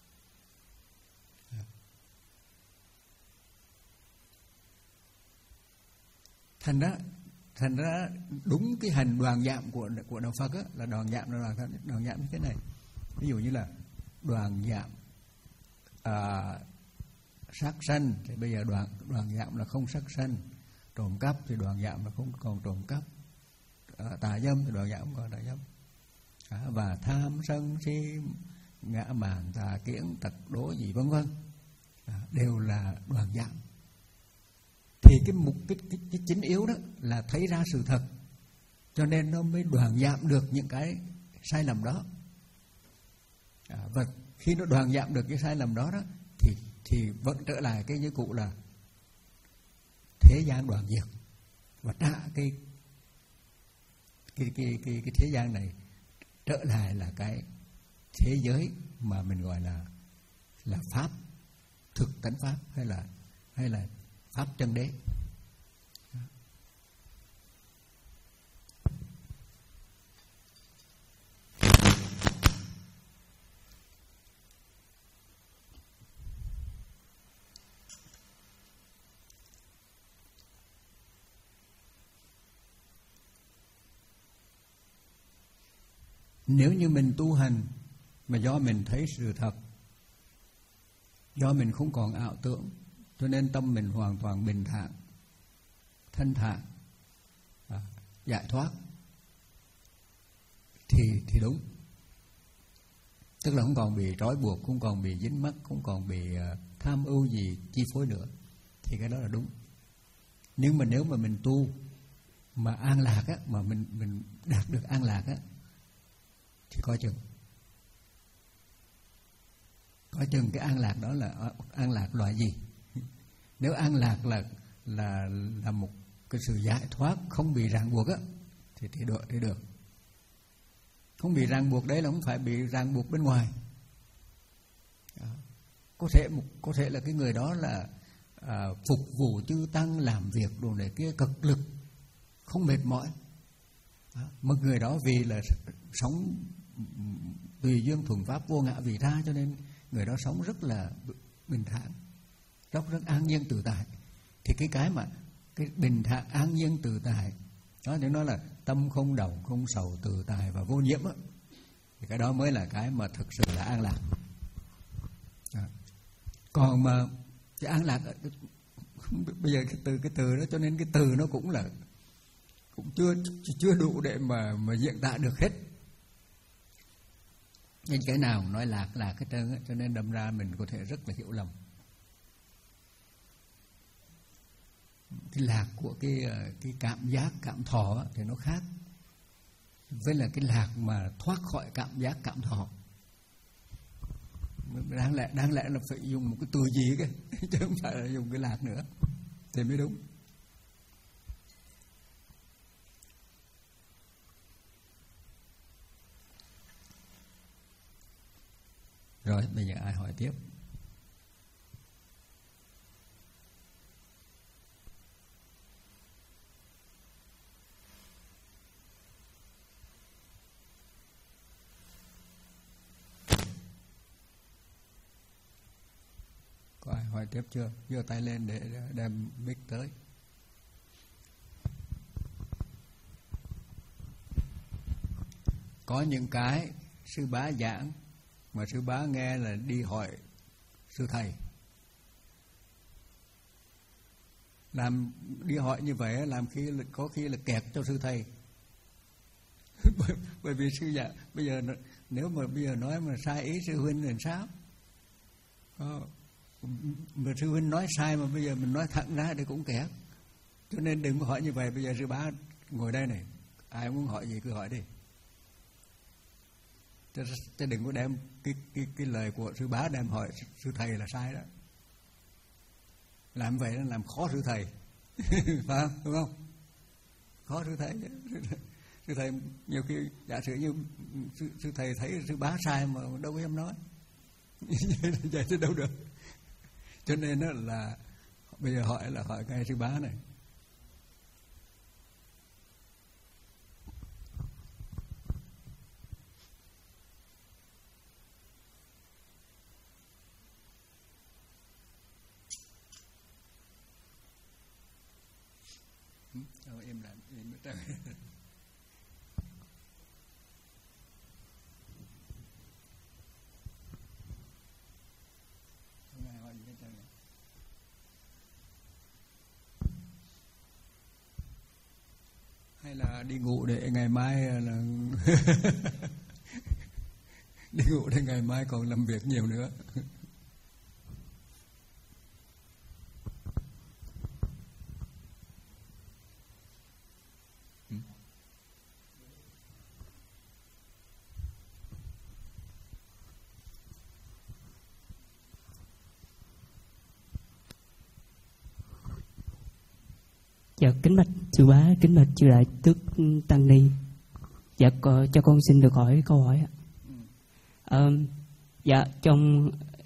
Thành ra, thành ra đúng cái hành đoàn giảm của của đạo Phật á, là đoàn giảm là đoàn, đoàn giảm như thế này. Ví dụ như là đoàn giảm à, sát sanh thì bây giờ đoàn đoàn giảm là không sát sanh, trộm cắp thì đoàn giảm là không còn trộm cắp, à, tà dâm thì đoàn giảm không còn tà dâm, à, và tham sân si ngã mạn tà kiến tật đố gì vân vân, à, đều là đoàn giảm. Thì cái mục cái, cái, cái chính yếu đó là thấy ra sự thật, cho nên nó mới đoàn giảm được những cái sai lầm đó, à, và khi nó đoàn giảm được cái sai lầm đó đó thì thì vẫn trở lại cái như cũ là thế gian đoàn diệt, và trả cái cái cái cái cái thế gian này trở lại là cái thế giới mà mình gọi là là pháp thực tánh pháp, hay là hay là pháp chân đế. Nếu như mình tu hành mà do mình thấy sự thật, do mình không còn ảo tưởng, cho nên tâm mình hoàn toàn bình thản, thanh thản, à, giải thoát, thì thì đúng. Tức là không còn bị trói buộc, không còn bị dính mắc, không còn bị uh, tham ưu gì chi phối nữa, thì cái đó là đúng. Nhưng mà nếu mà mình tu mà an lạc á, mà mình mình đạt được an lạc á, thì coi chừng, coi chừng cái an lạc đó là an lạc loại gì. Nếu an lạc là là là một cái sự giải thoát không bị ràng buộc á, thì thì được, thì được. Không bị ràng buộc đấy là không phải bị ràng buộc bên ngoài. Đó. Có thể một có thể là cái người đó là à, phục vụ chư tăng, làm việc đồ này kia cực lực, không mệt mỏi. Đó. Một người đó vì là sống tùy duyên thuần pháp vô ngã vị tha, cho nên người đó sống rất là bình thản, rất rất an nhiên tự tại. Thì cái cái mà cái bình thản an nhiên tự tại đó, thì nó là tâm không động, không sầu, tự tại và vô nhiễm á, thì cái đó mới là cái mà thực sự là an lạc. À. Còn mà cái an lạc bây giờ cái từ cái từ đó, cho nên cái từ nó cũng là cũng chưa chưa đủ để mà mà diễn tả được hết. Nên cái nào nói lạc lạc hết trơn á, cho nên đâm ra mình có thể rất là hiểu lầm. Cái lạc của cái cái cảm giác, cảm thọ á, thì nó khác với là cái lạc mà thoát khỏi cảm giác, cảm thọ. Đáng lẽ đáng lẽ là phải dùng một cái từ gì cái chứ không phải là dùng cái lạc nữa thì mới đúng. Rồi bây giờ ai hỏi tiếp? Có ai hỏi tiếp chưa? Giơ tay lên để đem mic tới. Có những cái sư bá giảng mà sư bá nghe là đi hỏi sư thầy. Làm đi hỏi như vậy làm khi có khi là kẹt cho sư thầy. bởi, bởi vì sư giảng bây giờ nếu mà bây giờ nói mà sai ý sư huynh thì sao? Có, mà sư huynh nói sai mà bây giờ mình nói thẳng ra thì cũng kẹt. Cho nên đừng có hỏi như vậy. Bây giờ sư bá ngồi đây này, ai muốn hỏi gì cứ hỏi đi, chứ đừng có đem cái, cái, cái lời của sư bá đem hỏi sư thầy là sai đó. Làm vậy nó làm khó sư thầy. Phải không? Đúng không? Khó sư thầy. Sư thầy nhiều khi giả sử như sư, sư thầy thấy sư bá sai mà đâu có em nói. Vậy thì đâu được. Cho nên đó là bây giờ hỏi là hỏi ngay sư bá này. Im lặng, im lặng. Không ai hỏi gì hết trơn. Hay là đi ngủ để ngày mai là đi ngủ để ngày mai còn làm việc nhiều nữa. Dạ, kính bạch sư bá, kính bạch chư đại tước tăng ni. Dạ, có, cho con xin được hỏi câu hỏi ạ. À, dạ, trong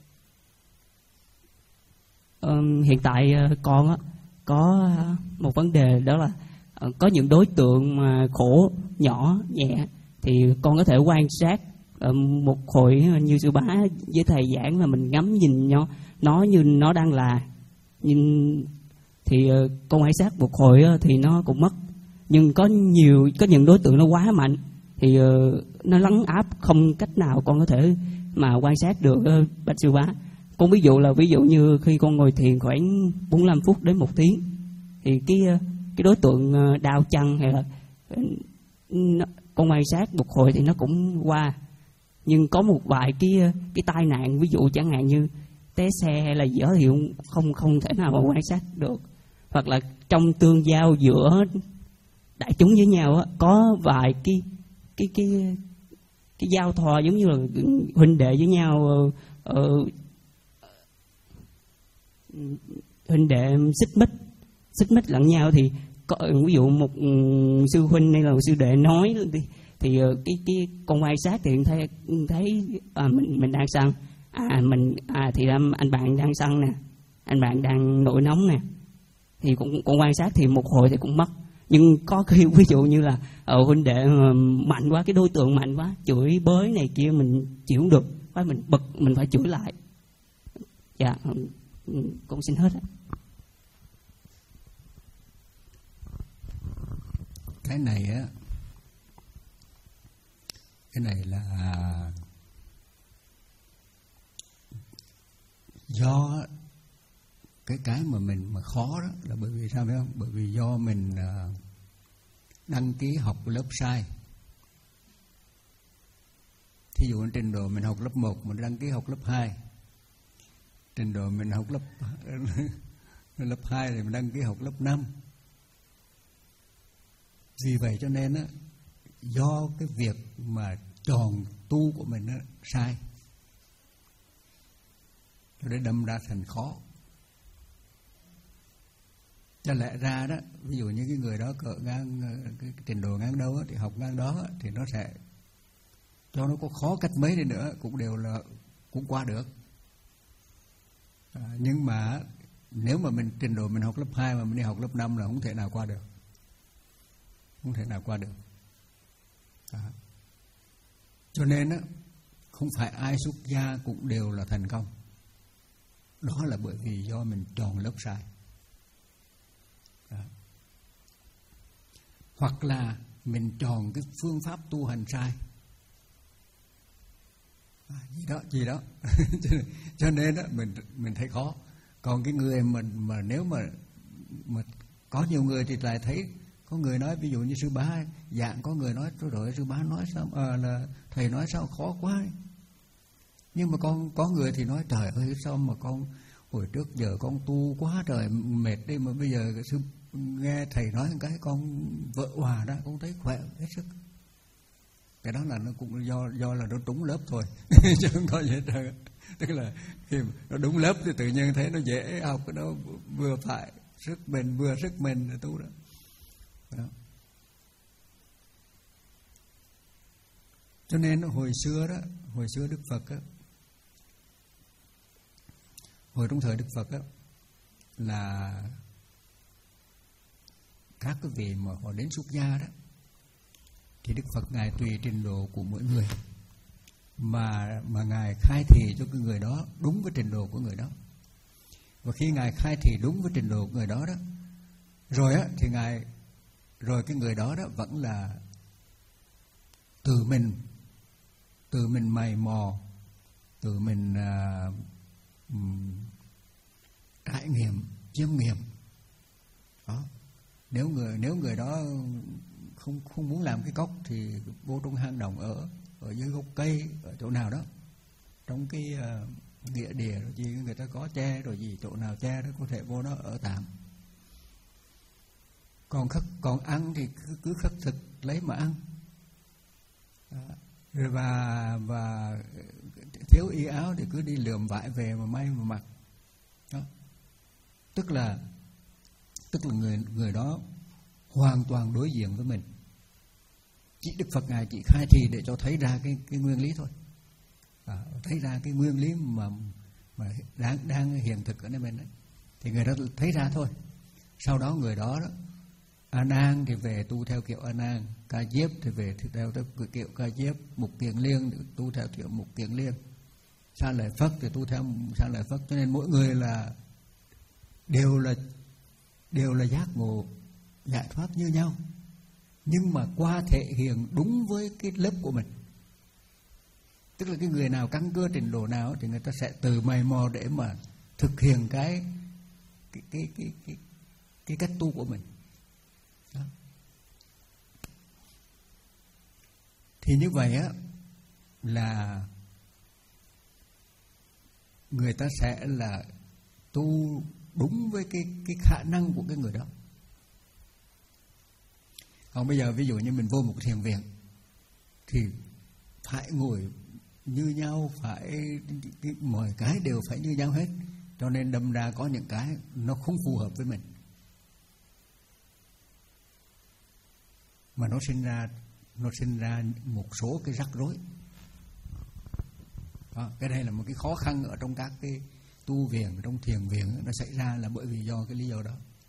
um, hiện tại con á có một vấn đề, đó là uh, có những đối tượng mà khổ nhỏ nhẹ thì con có thể quan sát uh, một hồi như sư bá với thầy giảng là mình ngắm nhìn nó nó như nó đang là, nhưng thì uh, con quan sát một hồi uh, thì nó cũng mất. Nhưng có nhiều có những đối tượng nó quá mạnh thì uh, nó lấn áp, không cách nào con có thể mà quan sát được. uh, Bạch sư bá, con ví dụ là ví dụ như khi con ngồi thiền khoảng bốn mươi lăm phút đến một tiếng thì cái uh, cái đối tượng uh, đau chân hay là uh, con quan sát một hồi thì nó cũng qua. Nhưng có một vài cái uh, cái tai nạn, ví dụ chẳng hạn như té xe hay là gì đó thì không không thể nào mà quan sát được. Hoặc là trong tương giao giữa đại chúng với nhau á, có vài cái cái cái cái giao thoa giống như là huynh đệ với nhau, uh, huynh đệ xích mích xích mích lẫn nhau thì có, ví dụ một um, sư huynh hay là một sư đệ nói thì, thì uh, cái cái con quan sát thì thấy thấy à, mình mình đang sân, à mình à thì anh, anh bạn đang sân nè, anh bạn đang nổi nóng nè, thì cũng con quan sát thì một hồi thì cũng mất. Nhưng có khi ví dụ như là ở huynh đệ mạnh quá, cái đối tượng mạnh quá, chửi bới này kia mình chịu không được, phải mình bực, mình phải chửi lại. Dạ, cũng xin hết. Cái này á, cái này là do cái cái mà mình mà khó đó là bởi vì sao phải không? Bởi vì do mình uh, đăng ký học lớp sai. Thí dụ trình độ mình học lớp một, mình đăng ký học lớp hai. Trình độ mình học lớp lớp hai thì mình đăng ký học lớp năm. Vì vậy cho nên á, do cái việc mà chọn tu của mình á sai, cho nên đâm ra thành khó. Cho lẽ ra đó, ví dụ như cái người đó cỡ ngang cái trình độ ngang đâu thì học ngang đó thì nó sẽ cho nó có khó cách mấy đi nữa cũng đều là cũng qua được. À, nhưng mà nếu mà mình trình độ mình học lớp hai mà mình đi học lớp năm là không thể nào qua được, không thể nào qua được. À. Cho nên á, không phải ai xuất gia cũng đều là thành công. Đó là bởi vì do mình chọn lớp sai. À. Hoặc là mình chọn cái phương pháp tu hành sai. À, gì đó, gì đó. Cho nên đó, mình mình thấy khó. Còn cái người mình mà nếu mà mà có nhiều người thì lại thấy có người nói, ví dụ như sư bá dạng, có người nói rồi rồi sư bá nói sao à, là thầy nói sao khó quá ấy. Nhưng mà con có người thì nói trời ơi sao mà con hồi trước giờ con tu quá trời mệt đi, mà bây giờ sư nghe thầy nói một cái con vợ hòa đó, con thấy khỏe hết sức. Cái đó là nó cũng do do là nó trúng lớp thôi chứ không có gì hết trơn. Tức là khi nó đúng lớp thì tự nhiên thấy nó dễ học, nó vừa phải sức mình, vừa sức mình là tu đó. Đó. Cho nên hồi xưa đó, hồi xưa Đức Phật á, hồi trong thời Đức Phật á, là các cái vị mà họ đến xuất gia đó, thì Đức Phật Ngài tùy trình độ của mỗi người mà mà Ngài khai thị cho cái người đó đúng với trình độ của người đó. Và khi Ngài khai thị đúng với trình độ của người đó đó, rồi á thì Ngài, rồi cái người đó đó vẫn là từ mình từ mình mày mò, từ mình uh, um, trải nghiệm, chiêm nghiệm. Đó. Nếu người nếu người đó không không muốn làm cái cốc thì vô trong hang động, ở ở dưới gốc cây, ở chỗ nào đó trong cái uh, địa địa rồi gì người ta có che rồi gì, chỗ nào che đó có thể vô đó ở tạm. Còn khất còn ăn thì cứ, cứ khất thực lấy mà ăn. Đó. Và và thiếu y áo thì cứ đi lượm vải về mà may mà mặc. Đó. Tức là tức là người người đó hoàn toàn đối diện với mình. Chỉ Đức Phật Ngài chỉ khai thị để cho thấy ra cái cái nguyên lý thôi. À, thấy ra cái nguyên lý mà mà đang đang hiện thực ở nơi mình ấy. Thì người đó thấy ra thôi. Sau đó người đó đó, A Nan thì về tu theo kiểu A Nan, Ca Diếp thì về theo theo kiểu Ca Diếp, Mục Kiền Liên thì tu theo kiểu Mục Kiền Liên, Sa Lợi Phất thì tu theo Sa Lợi Phất. Cho nên mỗi người là đều là đều là giác ngộ giải thoát như nhau, nhưng mà qua thể hiện đúng với cái lớp của mình. Tức là cái người nào căn cơ trình độ nào thì người ta sẽ tự mày mò để mà thực hiện cái cái cái cái cái, cái cách tu của mình. Đó. Thì như vậy á là người ta sẽ là tu đúng với cái cái khả năng của cái người đó. Còn bây giờ ví dụ như mình vô một thiền viện thì phải ngồi như nhau, phải mọi cái đều phải như nhau hết. Cho nên đâm ra có những cái nó không phù hợp với mình, mà nó sinh ra nó sinh ra một số cái rắc rối. Đó, cái đây là một cái khó khăn ở trong các cái tu viện, trong thiền viện nó xảy ra là bởi vì do cái lý do đó.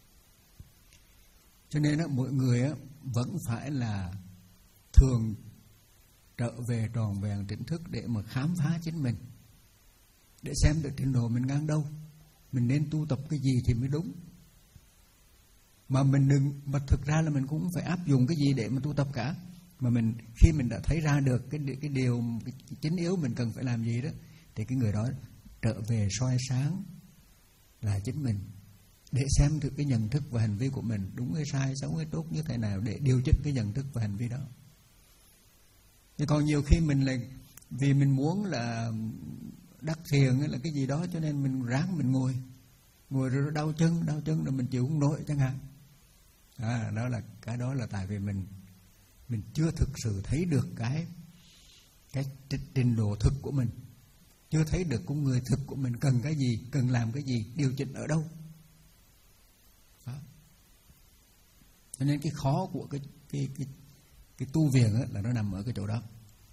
Cho nên á, mỗi người á, vẫn phải là thường trở về tròn vẹn tỉnh thức để mà khám phá chính mình, để xem được trình độ mình ngang đâu, mình nên tu tập cái gì thì mới đúng. Mà mình đừng, mà thực ra là mình cũng không phải áp dụng cái gì để mà tu tập cả. Mà mình khi mình đã thấy ra được cái cái điều cái chính yếu mình cần phải làm gì đó, thì cái người đó trở về soi sáng là chính mình, để xem được cái nhận thức và hành vi của mình đúng hay sai, xấu hay tốt như thế nào, để điều chỉnh cái nhận thức và hành vi đó. Nhưng còn nhiều khi mình lại vì mình muốn là đắc thiền hay là cái gì đó, cho nên mình ráng mình ngồi ngồi rồi đau chân đau chân rồi mình chịu không nổi chẳng hạn. À, đó là cái đó là tại vì mình mình chưa thực sự thấy được cái cái trình độ thực của mình, chưa thấy được con người thực của mình cần cái gì, cần làm cái gì, điều chỉnh ở đâu. Đó. Cho nên cái khó của cái cái cái cái tu viện á, là nó nằm ở cái chỗ đó.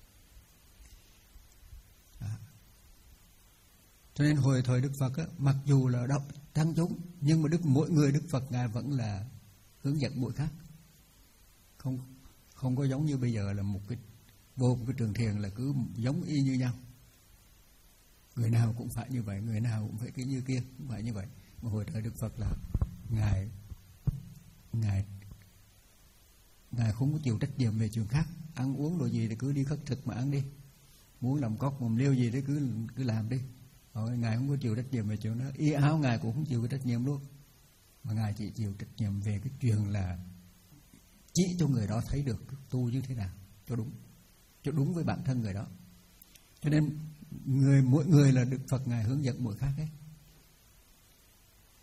Đó. Cho nên hồi thời Đức Phật á, mặc dù là đọc tăng chúng, nhưng mà Đức mỗi người Đức Phật Ngài vẫn là hướng dẫn mỗi khác. Không không có giống như bây giờ là một cái vô một cái trường thiền là cứ giống y như nhau. Người nào cũng phải như vậy, người nào cũng phải cái như kia, cũng phải như vậy. Mà hồi thời Đức Phật là Ngài Ngài Ngài không có chịu trách nhiệm về chuyện khác. Ăn uống đồ gì thì cứ đi khất thực mà ăn đi, muốn làm cốc làm liêu gì thì cứ cứ làm đi. Rồi Ngài không có chịu trách nhiệm về chuyện đó. Y áo Ngài cũng không chịu cái trách nhiệm luôn, mà Ngài chỉ chịu trách nhiệm về cái chuyện là chỉ cho người đó thấy được tu như thế nào cho đúng, cho đúng với bản thân người đó. Cho nên người mỗi người là Đức Phật Ngài hướng dẫn mỗi khác ấy.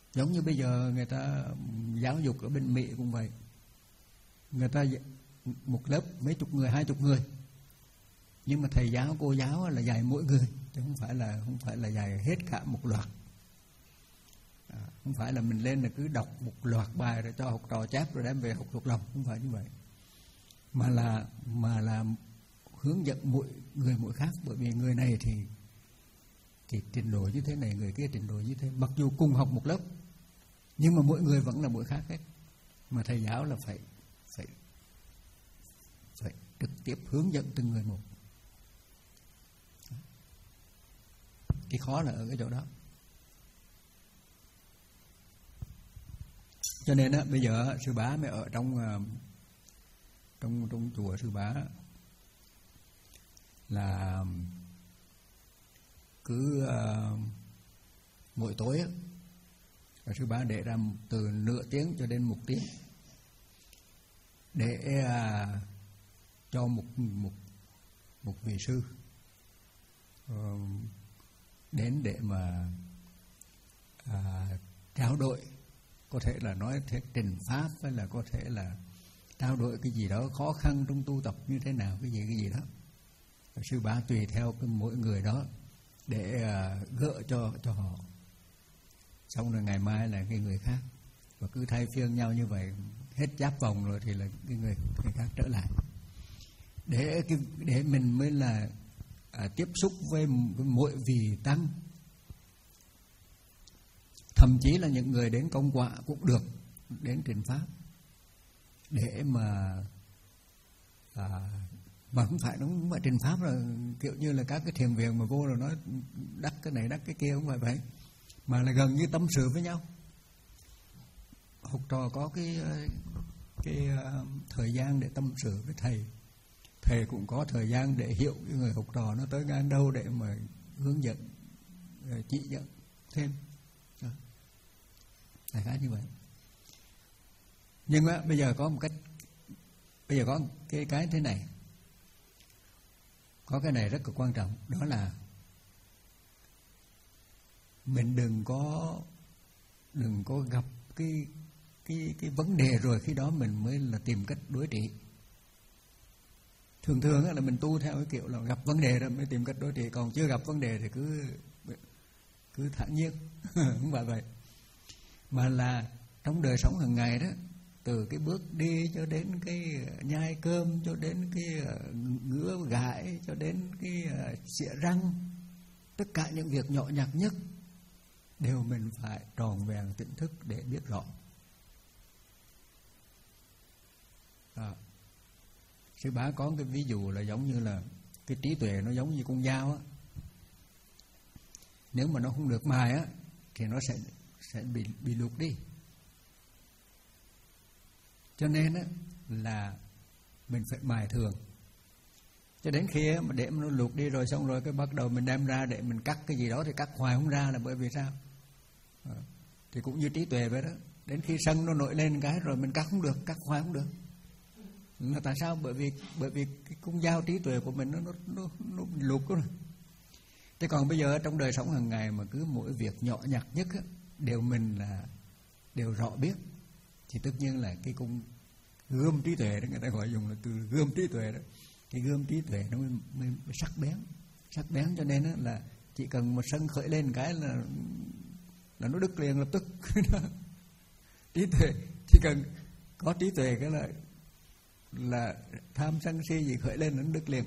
Giống như bây giờ người ta giáo dục ở bên Mỹ cũng vậy, người ta một lớp mấy chục người, hai chục người, nhưng mà thầy giáo cô giáo là dạy mỗi người, chứ không phải là không phải là dạy hết cả một loạt. À, không phải là mình lên là cứ đọc một loạt bài rồi cho học trò chép rồi đem về học thuộc lòng, không phải như vậy, mà là mà là hướng dẫn mỗi người mỗi khác. Bởi vì người này thì thì trình độ như thế này, người kia trình độ như thế, mặc dù cùng học một lớp nhưng mà mỗi người vẫn là mỗi khác hết. Mà thầy giáo là phải phải phải trực tiếp hướng dẫn từng người một. Cái khó là ở cái chỗ đó. Cho nên á, bây giờ sư bá mới ở trong trong trong chùa sư bá là cứ uh, mỗi tối á, sư bá để ra từ nửa tiếng cho đến một tiếng để uh, cho một một một vị sư uh, đến để mà uh, trao đổi, có thể là nói thế trình pháp, hay là có thể là trao đổi cái gì đó khó khăn trong tu tập như thế nào, cái gì cái gì đó. Và sư bá tùy theo cái mỗi người đó để uh, gỡ cho cho họ. Xong rồi ngày mai là cái người khác, và cứ thay phiên nhau như vậy, hết giáp vòng rồi thì là cái người người khác trở lại, để cái để mình mới là à, tiếp xúc với mỗi vị tăng. Thậm chí là những người đến công quả cũng được, đến trình pháp, để mà à, mà không phải nó không phải trình pháp là kiểu như là các cái thiền viện mà vô rồi nói đắc cái này đắc cái kia, không phải vậy, mà là gần như tâm sự với nhau. Học trò có cái cái thời gian để tâm sự với thầy, thầy cũng có thời gian để hiểu cái người học trò nó tới ngang đâu để mà hướng dẫn, chỉ dẫn thêm. Đại khái như vậy. Nhưng mà bây giờ có một cách, bây giờ có cái cái thế này, có cái này rất là quan trọng, đó là mình đừng có đừng có gặp cái cái cái vấn đề rồi khi đó mình mới là tìm cách đối trị. Thường thường là mình tu theo cái kiểu là gặp vấn đề rồi mới tìm cách đối trị, còn chưa gặp vấn đề thì cứ cứ thản nhiên. Không phải vậy, mà là trong đời sống hàng ngày đó, từ cái bước đi cho đến cái nhai cơm, cho đến cái ngứa gãi, cho đến cái xịa răng, tất cả những việc nhỏ nhặt nhất đều mình phải tròn vẹn tỉnh thức để biết rõ. À, sư bá có cái ví dụ là giống như là cái trí tuệ nó giống như con dao á, nếu mà nó không được mài á thì nó sẽ sẽ bị bị luộc đi. Cho nên á là mình phải mài thường, cho đến khi mà để nó luộc đi rồi, xong rồi cái bắt đầu mình đem ra để mình cắt cái gì đó thì cắt hoài không ra, là bởi vì sao? À, thì cũng như trí tuệ vậy đó, đến khi sân nó nổi lên cái rồi mình cắt không được, cắt hoài không được. Là tại sao? Bởi vì bởi vì cái con dao trí tuệ của mình nó nó nó, nó luộc rồi. Thế còn bây giờ trong đời sống hàng ngày mà cứ mỗi việc nhỏ nhặt nhất á, đều mình là đều rõ biết, thì tất nhiên là cái cung gươm trí tuệ đó, người ta gọi dùng là từ gươm trí tuệ đó, cái gươm trí tuệ nó mới, mới, mới sắc bén, sắc bén. Cho nên là chỉ cần một sân khởi lên cái là là nó đứt liền lập tức. Trí tuệ chỉ cần có trí tuệ cái là là tham sân si gì khởi lên nó đứt liền.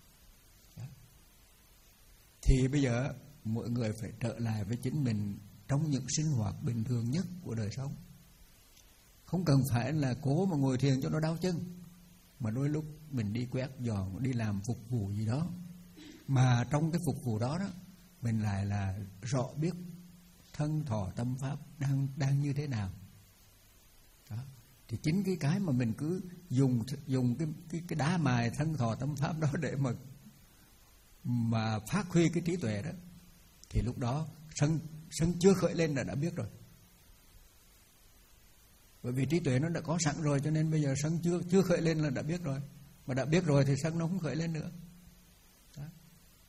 Thì bây giờ mọi người phải trở lại với chính mình trong những sinh hoạt bình thường nhất của đời sống. Không cần phải là cố mà ngồi thiền cho nó đau chân, mà đôi lúc mình đi quét dọn, đi làm phục vụ gì đó, mà trong cái phục vụ đó đó mình lại là rõ biết thân thọ tâm pháp đang đang như thế nào. Đó. Thì chính cái cái mà mình cứ dùng dùng cái cái cái đá mài thân thọ tâm pháp đó để mà mà phát huy cái trí tuệ đó, thì lúc đó sân sân chưa khởi lên là đã biết rồi. Bởi vì trí tuệ nó đã có sẵn rồi, cho nên bây giờ sân chưa chưa khởi lên là đã biết rồi. Mà đã biết rồi thì sân nó không khởi lên nữa. Đó.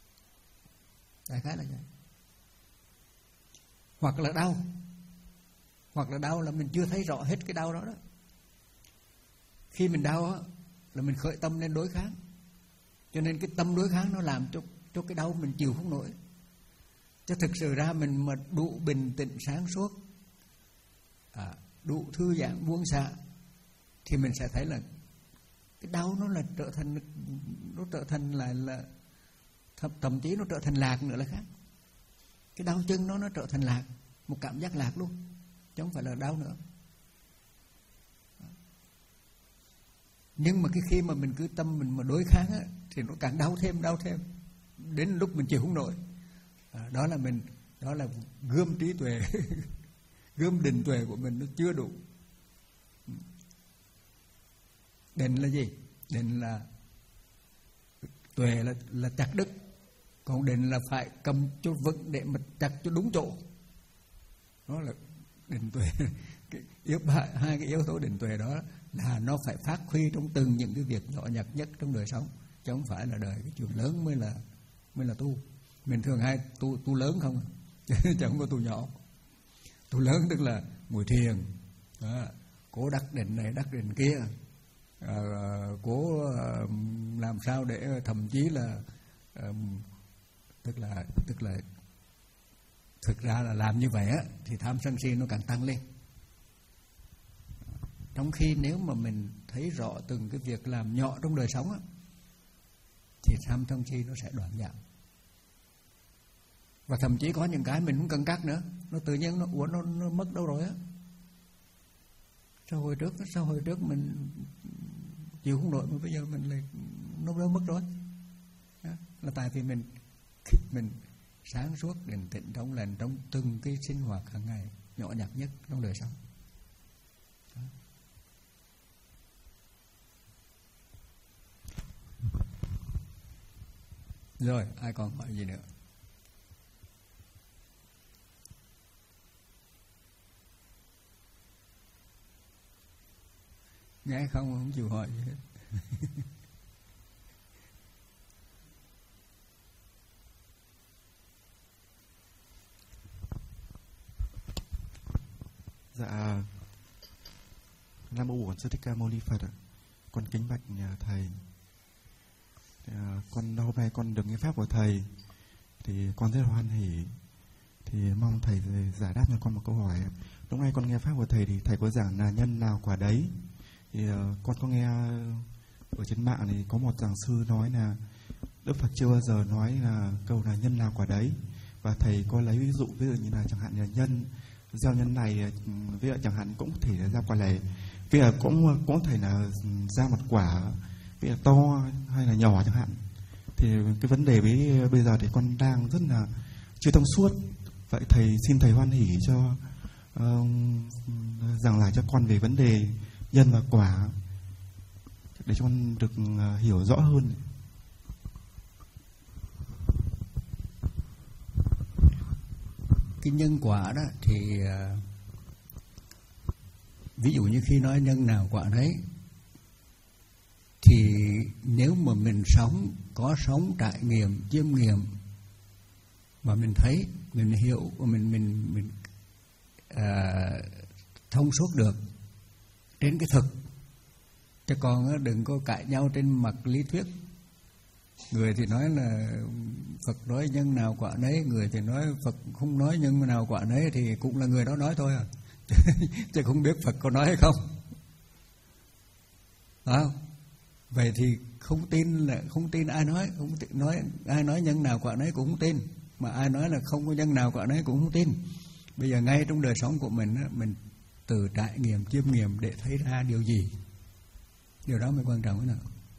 Đại khái là vậy. Hoặc là đau, hoặc là đau là mình chưa thấy rõ hết cái đau đó đó. Khi mình đau á, là mình khởi tâm lên đối kháng, cho nên cái tâm đối kháng nó làm cho cho cái đau mình chịu không nổi. Chứ thực sự ra mình mà đủ bình tĩnh sáng suốt, à, đủ thư giãn buông xả, thì mình sẽ thấy là cái đau nó là trở thành nó trở thành lại là thậm, thậm chí nó trở thành lạc nữa là khác. Cái đau chân nó nó trở thành lạc, một cảm giác lạc luôn, chứ không phải là đau nữa. Nhưng mà cái khi mà mình cứ tâm mình mà đối kháng á, thì nó càng đau thêm đau thêm đến lúc mình chịu không nổi. À, đó là mình đó là gươm trí tuệ gươm định tuệ của mình nó chưa đủ. Định là gì? Định là tuệ là là chặt đứt, còn định là phải cầm cho vững để mà chặt cho đúng chỗ. Đó là định tuệ. Cái yếu hai cái yếu tố định tuệ đó là nó phải phát huy trong từng những cái việc nhỏ nhặt nhất trong đời sống, chứ không phải là đời cái chuyện lớn mới là mới là tu. Mình thường hay tu tu lớn không, chứ không có tu nhỏ. Tu lớn tức là ngồi thiền, đó, cố đắc định này đắc định kia, à, cố à, làm sao để thậm chí là à, tức là tức là thực ra là làm như vậy á thì tham sân si nó càng tăng lên. Trong khi nếu mà mình thấy rõ từng cái việc làm nhỏ trong đời sống á, thì tham sân si nó sẽ đoạn giảm. Và thậm chí có những cái mình không cần cắt nữa, nó tự nhiên nó ủa nó, nó mất đâu rồi á. Sao hồi trước sao hồi trước mình chịu không nổi mà bây giờ mình lại nó đâu mất rồi. Đó, là tại vì mình mình sáng suốt định tĩnh trong lành trong từng cái sinh hoạt hàng ngày nhỏ nhặt nhất trong đời sống. Đó. Rồi, ai còn hỏi gì nữa? Nghe không, không chịu hỏi gì hết. Dạ, Nam Mô Bổn Sư Thích Ca Mâu Ni Phật ạ. Con kính bạch nhà thầy. À, con hôm nay con được nghe pháp của thầy thì con rất hoan hỉ, thì mong thầy giải đáp cho con một câu hỏi. Lúc nay con nghe pháp của thầy thì thầy có giảng là nhân nào quả đấy. Thì uh, con có nghe ở trên mạng thì có một giảng sư nói là Đức Phật chưa bao giờ nói là câu là nhân nào quả đấy. Và thầy có lấy ví dụ ví dụ như là chẳng hạn là nhân gieo nhân này, ví dụ chẳng hạn cũng có thể là ra quả này, ví dụ cũng có thể là ra một quả ví dụ to hay là nhỏ chẳng hạn. Thì cái vấn đề với bây giờ thì con đang rất là chưa thông suốt. Vậy thầy xin thầy hoan hỉ cho uh, giảng lại cho con về vấn đề nhân và quả để cho con được uh, hiểu rõ hơn. Cái nhân quả đó thì uh, ví dụ như khi nói nhân nào quả đấy, thì nếu mà mình sống, có sống trải nghiệm, chiêm nghiệm mà mình thấy, mình hiểu, mình mình mình uh, thông suốt được trên cái thực, chứ còn đừng có cãi nhau trên mặt lý thuyết. Người thì nói là Phật nói nhân nào quả nấy, người thì nói Phật không nói nhân nào quả nấy, thì cũng là người đó nói thôi à, chứ không biết Phật có nói hay không. À, vậy thì không tin là không tin ai nói, không tin, nói ai nói nhân nào quả nấy cũng không tin, mà ai nói là không có nhân nào quả nấy cũng không tin. Bây giờ ngay trong đời sống của mình, mình từ trải nghiệm, chiêm nghiệm để thấy ra điều gì, điều đó mới quan trọng thế nào.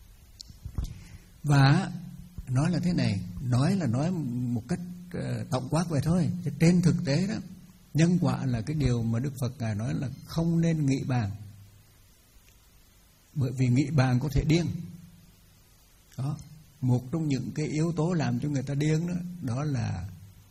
Và nói là thế này, nói là nói một cách uh, tổng quát vậy thôi, chứ trên thực tế đó, nhân quả là cái điều mà Đức Phật Ngài nói là không nên nghị bàn, bởi vì nghị bàn có thể điên. Đó, một trong những cái yếu tố làm cho người ta điên đó, đó là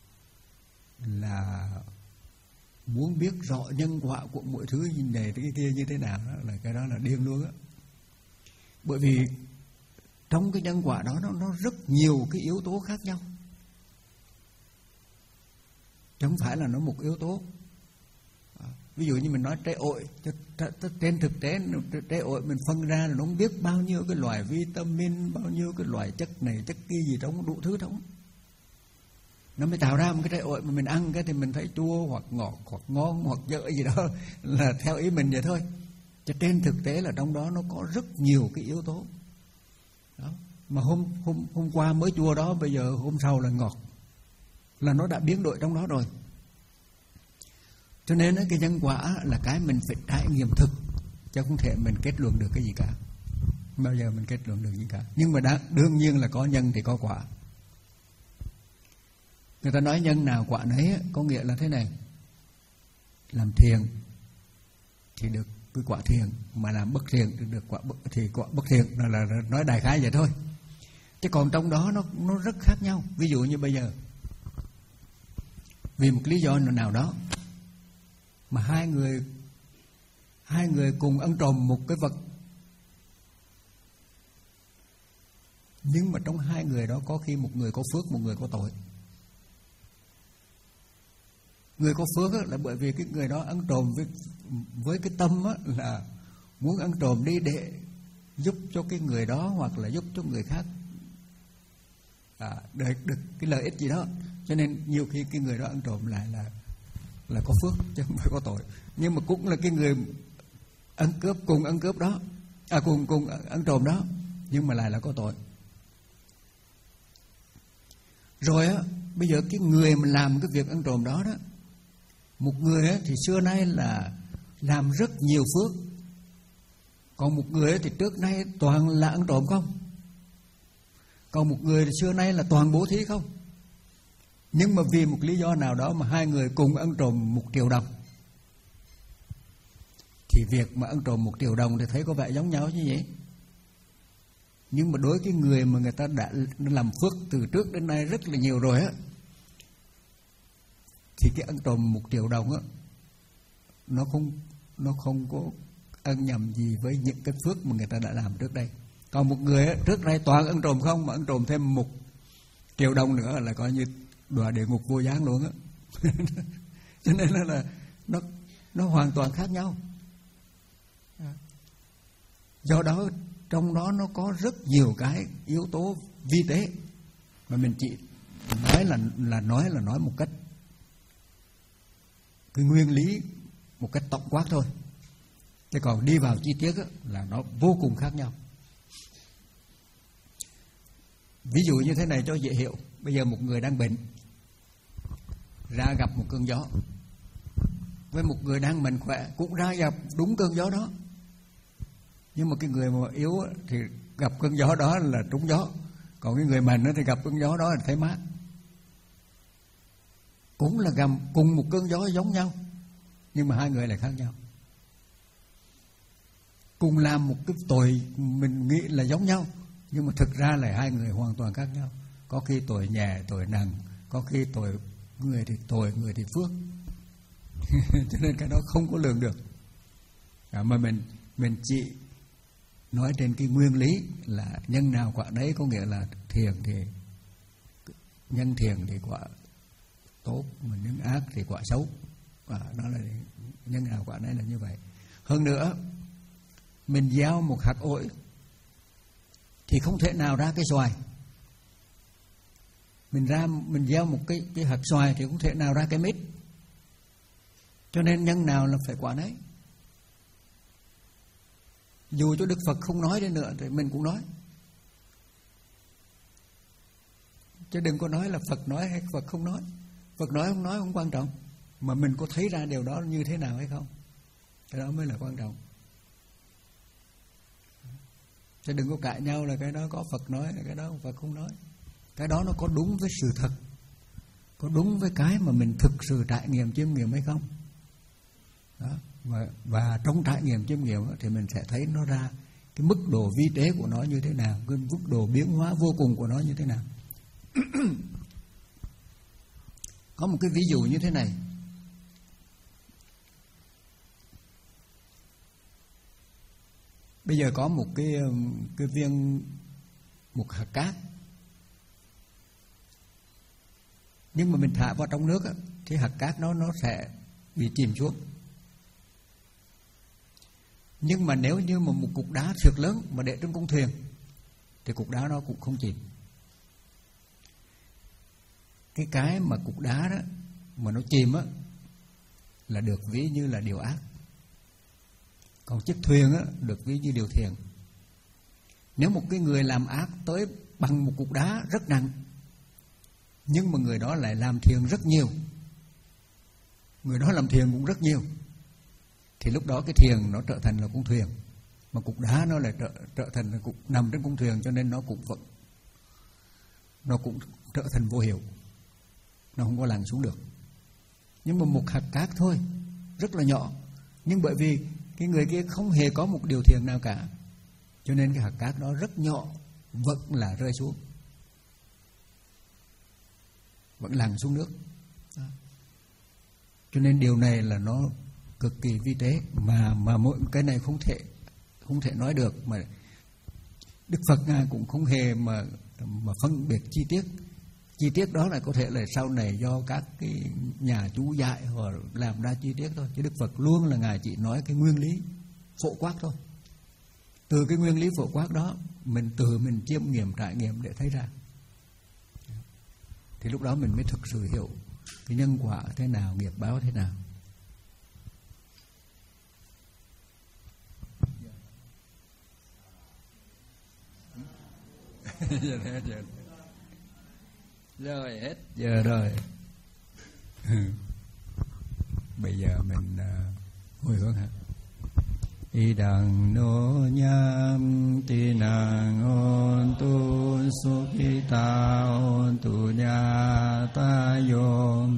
là muốn biết rõ nhân quả của mỗi thứ này cái kia như thế nào, đó là cái đó là điên luôn á. Bởi vì trong cái nhân quả đó nó, nó rất nhiều cái yếu tố khác nhau, chứ không phải là nó một yếu tố. Ví dụ như mình nói trái ổi, trên thực tế trái ổi mình phân ra là nó không biết bao nhiêu cái loại vitamin, bao nhiêu cái loại chất này chất kia gì trong, đủ thứ trong, nó mới tạo ra một cái trái ổi mà mình ăn cái thì mình thấy chua hoặc ngọt hoặc ngon hoặc dở gì đó là theo ý mình vậy thôi. Chứ trên thực tế là trong đó nó có rất nhiều cái yếu tố đó. Mà hôm hôm hôm qua mới chua đó, bây giờ hôm sau là ngọt, là nó đã biến đổi trong đó rồi. Cho nên cái nhân quả là cái mình phải trải nghiệm thực, chứ không thể mình kết luận được cái gì cả. Không bao giờ mình kết luận được gì cả. Nhưng mà đã, đương nhiên là có nhân thì có quả. Người ta nói nhân nào quả nấy, có nghĩa là thế này: làm thiền thì được cái quả thiền, mà làm bất thiền thì được quả bất, thì quả bất thiền, là, là, là nói đại khái vậy thôi. Chứ còn trong đó nó nó rất khác nhau. Ví dụ như bây giờ, vì một lý do nào đó mà hai người hai người cùng ăn trộm một cái vật, nhưng mà trong hai người đó có khi một người có phước, một người có tội. Người có phước là bởi vì cái người đó ăn trộm với với cái tâm là muốn ăn trộm đi để giúp cho cái người đó, hoặc là giúp cho người khác à, được, được cái lợi ích gì đó. Cho nên nhiều khi cái người đó ăn trộm lại là là có phước chứ không phải có tội. Nhưng mà cũng là cái người ăn cướp cùng ăn cướp đó, à cùng cùng ăn trộm đó, nhưng mà lại là có tội. Rồi á, bây giờ cái người mà làm cái việc ăn trộm đó đó, một người á, thì xưa nay là làm rất nhiều phước, còn một người á, thì trước nay toàn là ăn trộm không, còn một người thì xưa nay là toàn bố thí không. Nhưng mà vì một lý do nào đó mà hai người cùng ăn trộm một triệu đồng, thì việc mà ăn trộm một triệu đồng thì thấy có vẻ giống nhau chứ vậy. Nhưng mà đối với cái người mà người ta đã làm phước từ trước đến nay rất là nhiều rồi á, thì cái ăn trộm một triệu đồng á, nó không nó không có ăn nhầm gì với những cái phước mà người ta đã làm trước đây. Còn một người á, trước đây toàn ăn trộm không, mà ăn trộm thêm một triệu đồng nữa là coi như đọa địa ngục vô gián luôn á. Cho nên là, là nó nó hoàn toàn khác nhau. Do đó trong đó nó có rất nhiều cái yếu tố vi tế mà mình chỉ nói là là nói là nói một cách cái nguyên lý, một cách tổng quát thôi. Chứ còn đi vào chi tiết á, là nó vô cùng khác nhau. Ví dụ như thế này cho dễ hiểu. Bây giờ một người đang bệnh ra gặp một cơn gió, với một người đang mạnh khỏe cũng ra gặp đúng cơn gió đó. Nhưng mà cái người mà yếu thì gặp cơn gió đó là trúng gió, còn cái người mạnh thì gặp cơn gió đó là thấy mát. Cũng là gặp cùng một cơn gió giống nhau, nhưng mà hai người lại khác nhau. Cùng làm một cái tội mình nghĩ là giống nhau, nhưng mà thực ra là hai người hoàn toàn khác nhau. Có khi tội nhẹ, tội nặng, có khi tội người thì tội, người thì phước. Cho nên cái đó không có lường được. À, mà mình mình chỉ nói trên cái nguyên lý là nhân nào quả đấy, có nghĩa là thiền thì nhân thiền thì quả tốt, mà nhân ác thì quả xấu. Và đó là nhân nào quả đấy là như vậy. Hơn nữa, mình gieo một hạt ổi thì không thể nào ra cái xoài. Mình ra mình gieo một cái cái hạt xoài thì không thể nào ra cái mít. Cho nên nhân nào là phải quả đấy. Dù cho Đức Phật không nói đến nữa thì mình cũng nói. Chứ đừng có nói là Phật nói hay Phật không nói. Phật nói không nói không quan trọng, mà mình có thấy ra điều đó như thế nào hay không, cái đó mới là quan trọng. Chứ đừng có cãi nhau là cái đó có Phật nói, cái đó Phật không nói. Cái đó nó có đúng với sự thật, có đúng với cái mà mình thực sự trải nghiệm chiêm nghiệm hay không đó. Và, và trong trải nghiệm chiêm nghiệm thì mình sẽ thấy nó ra cái mức độ vi tế của nó như thế nào, cái mức độ biến hóa vô cùng của nó như thế nào. Có một cái ví dụ như thế này. Bây giờ có một cái cái viên, một hạt cát, nhưng mà mình thả vào trong nước á, thì hạt cát nó nó sẽ bị chìm xuống. Nhưng mà nếu như mà một cục đá thiệt lớn mà để trên con thuyền thì cục đá đó cũng không chìm. Cái cái mà cục đá đó mà nó chìm á là được ví như là điều ác. Còn chiếc thuyền á được ví như điều thiện. Nếu một cái người làm ác tới bằng một cục đá rất nặng, nhưng mà người đó lại làm thiện rất nhiều, người đó làm thiện cũng rất nhiều, thì lúc đó cái thiền nó trở thành là con thuyền, mà cục đá nó lại trở, trở thành là cục nằm trên con thuyền, cho nên nó cũng vẫn nó cũng trở thành vô hiệu, nó không có lặn xuống được. Nhưng mà một hạt cát thôi, rất là nhỏ, nhưng bởi vì cái người kia không hề có một điều thiện nào cả, cho nên cái hạt cát đó rất nhỏ vẫn là rơi xuống, vẫn lặn xuống nước. Đó. Cho nên điều này là nó cực kỳ vi tế, mà mà mỗi cái này không thể không thể nói được, mà Đức Phật Ngài cũng không hề mà mà phân biệt chi tiết. Chi tiết đó là có thể là sau này do các cái nhà chú dạy hoặc làm ra chi tiết thôi, chứ Đức Phật luôn là Ngài chỉ nói cái nguyên lý phổ quát thôi. Từ cái nguyên lý phổ quát đó mình tự mình chiêm nghiệm trải nghiệm để thấy ra, thì lúc đó mình mới thực sự hiểu cái nhân quả thế nào, nghiệp báo thế nào. Giờ hết giờ. Rồi hết giờ rồi. Bây giờ mình uh, hồi hướng hả? Y đằng nô nham ti nàng ôn tu sukita ôn tu nha ta yom.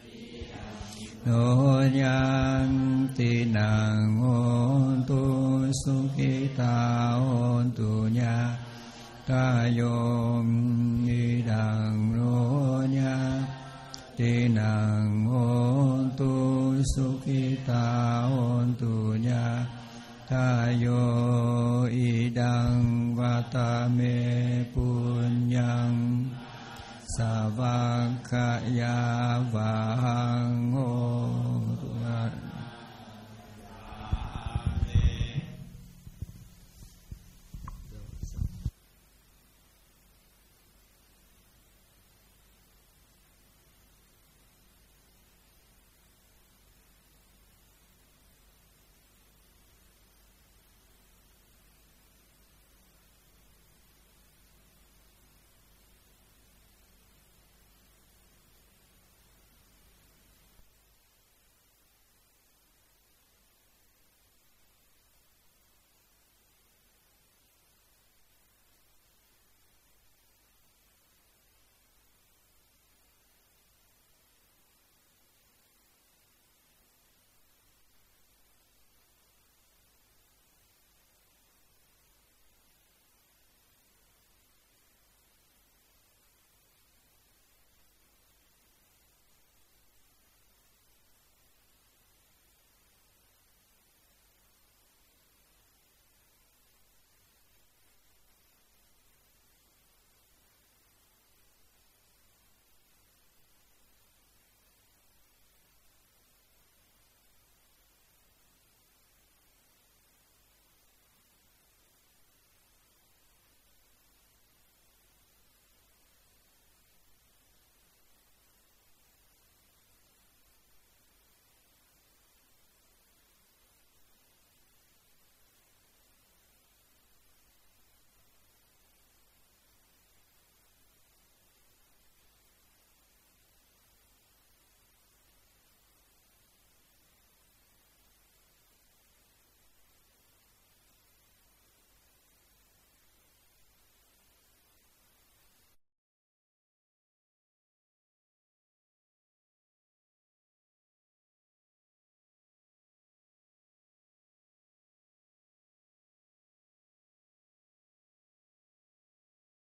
Nô nham ti nàng ôn tu sukita ôn tu nha ta yom. Y đằng nô nham ti nàng ôn tu sukita ôn tu nha ta yo. Idang vatame punyang savakaya vahang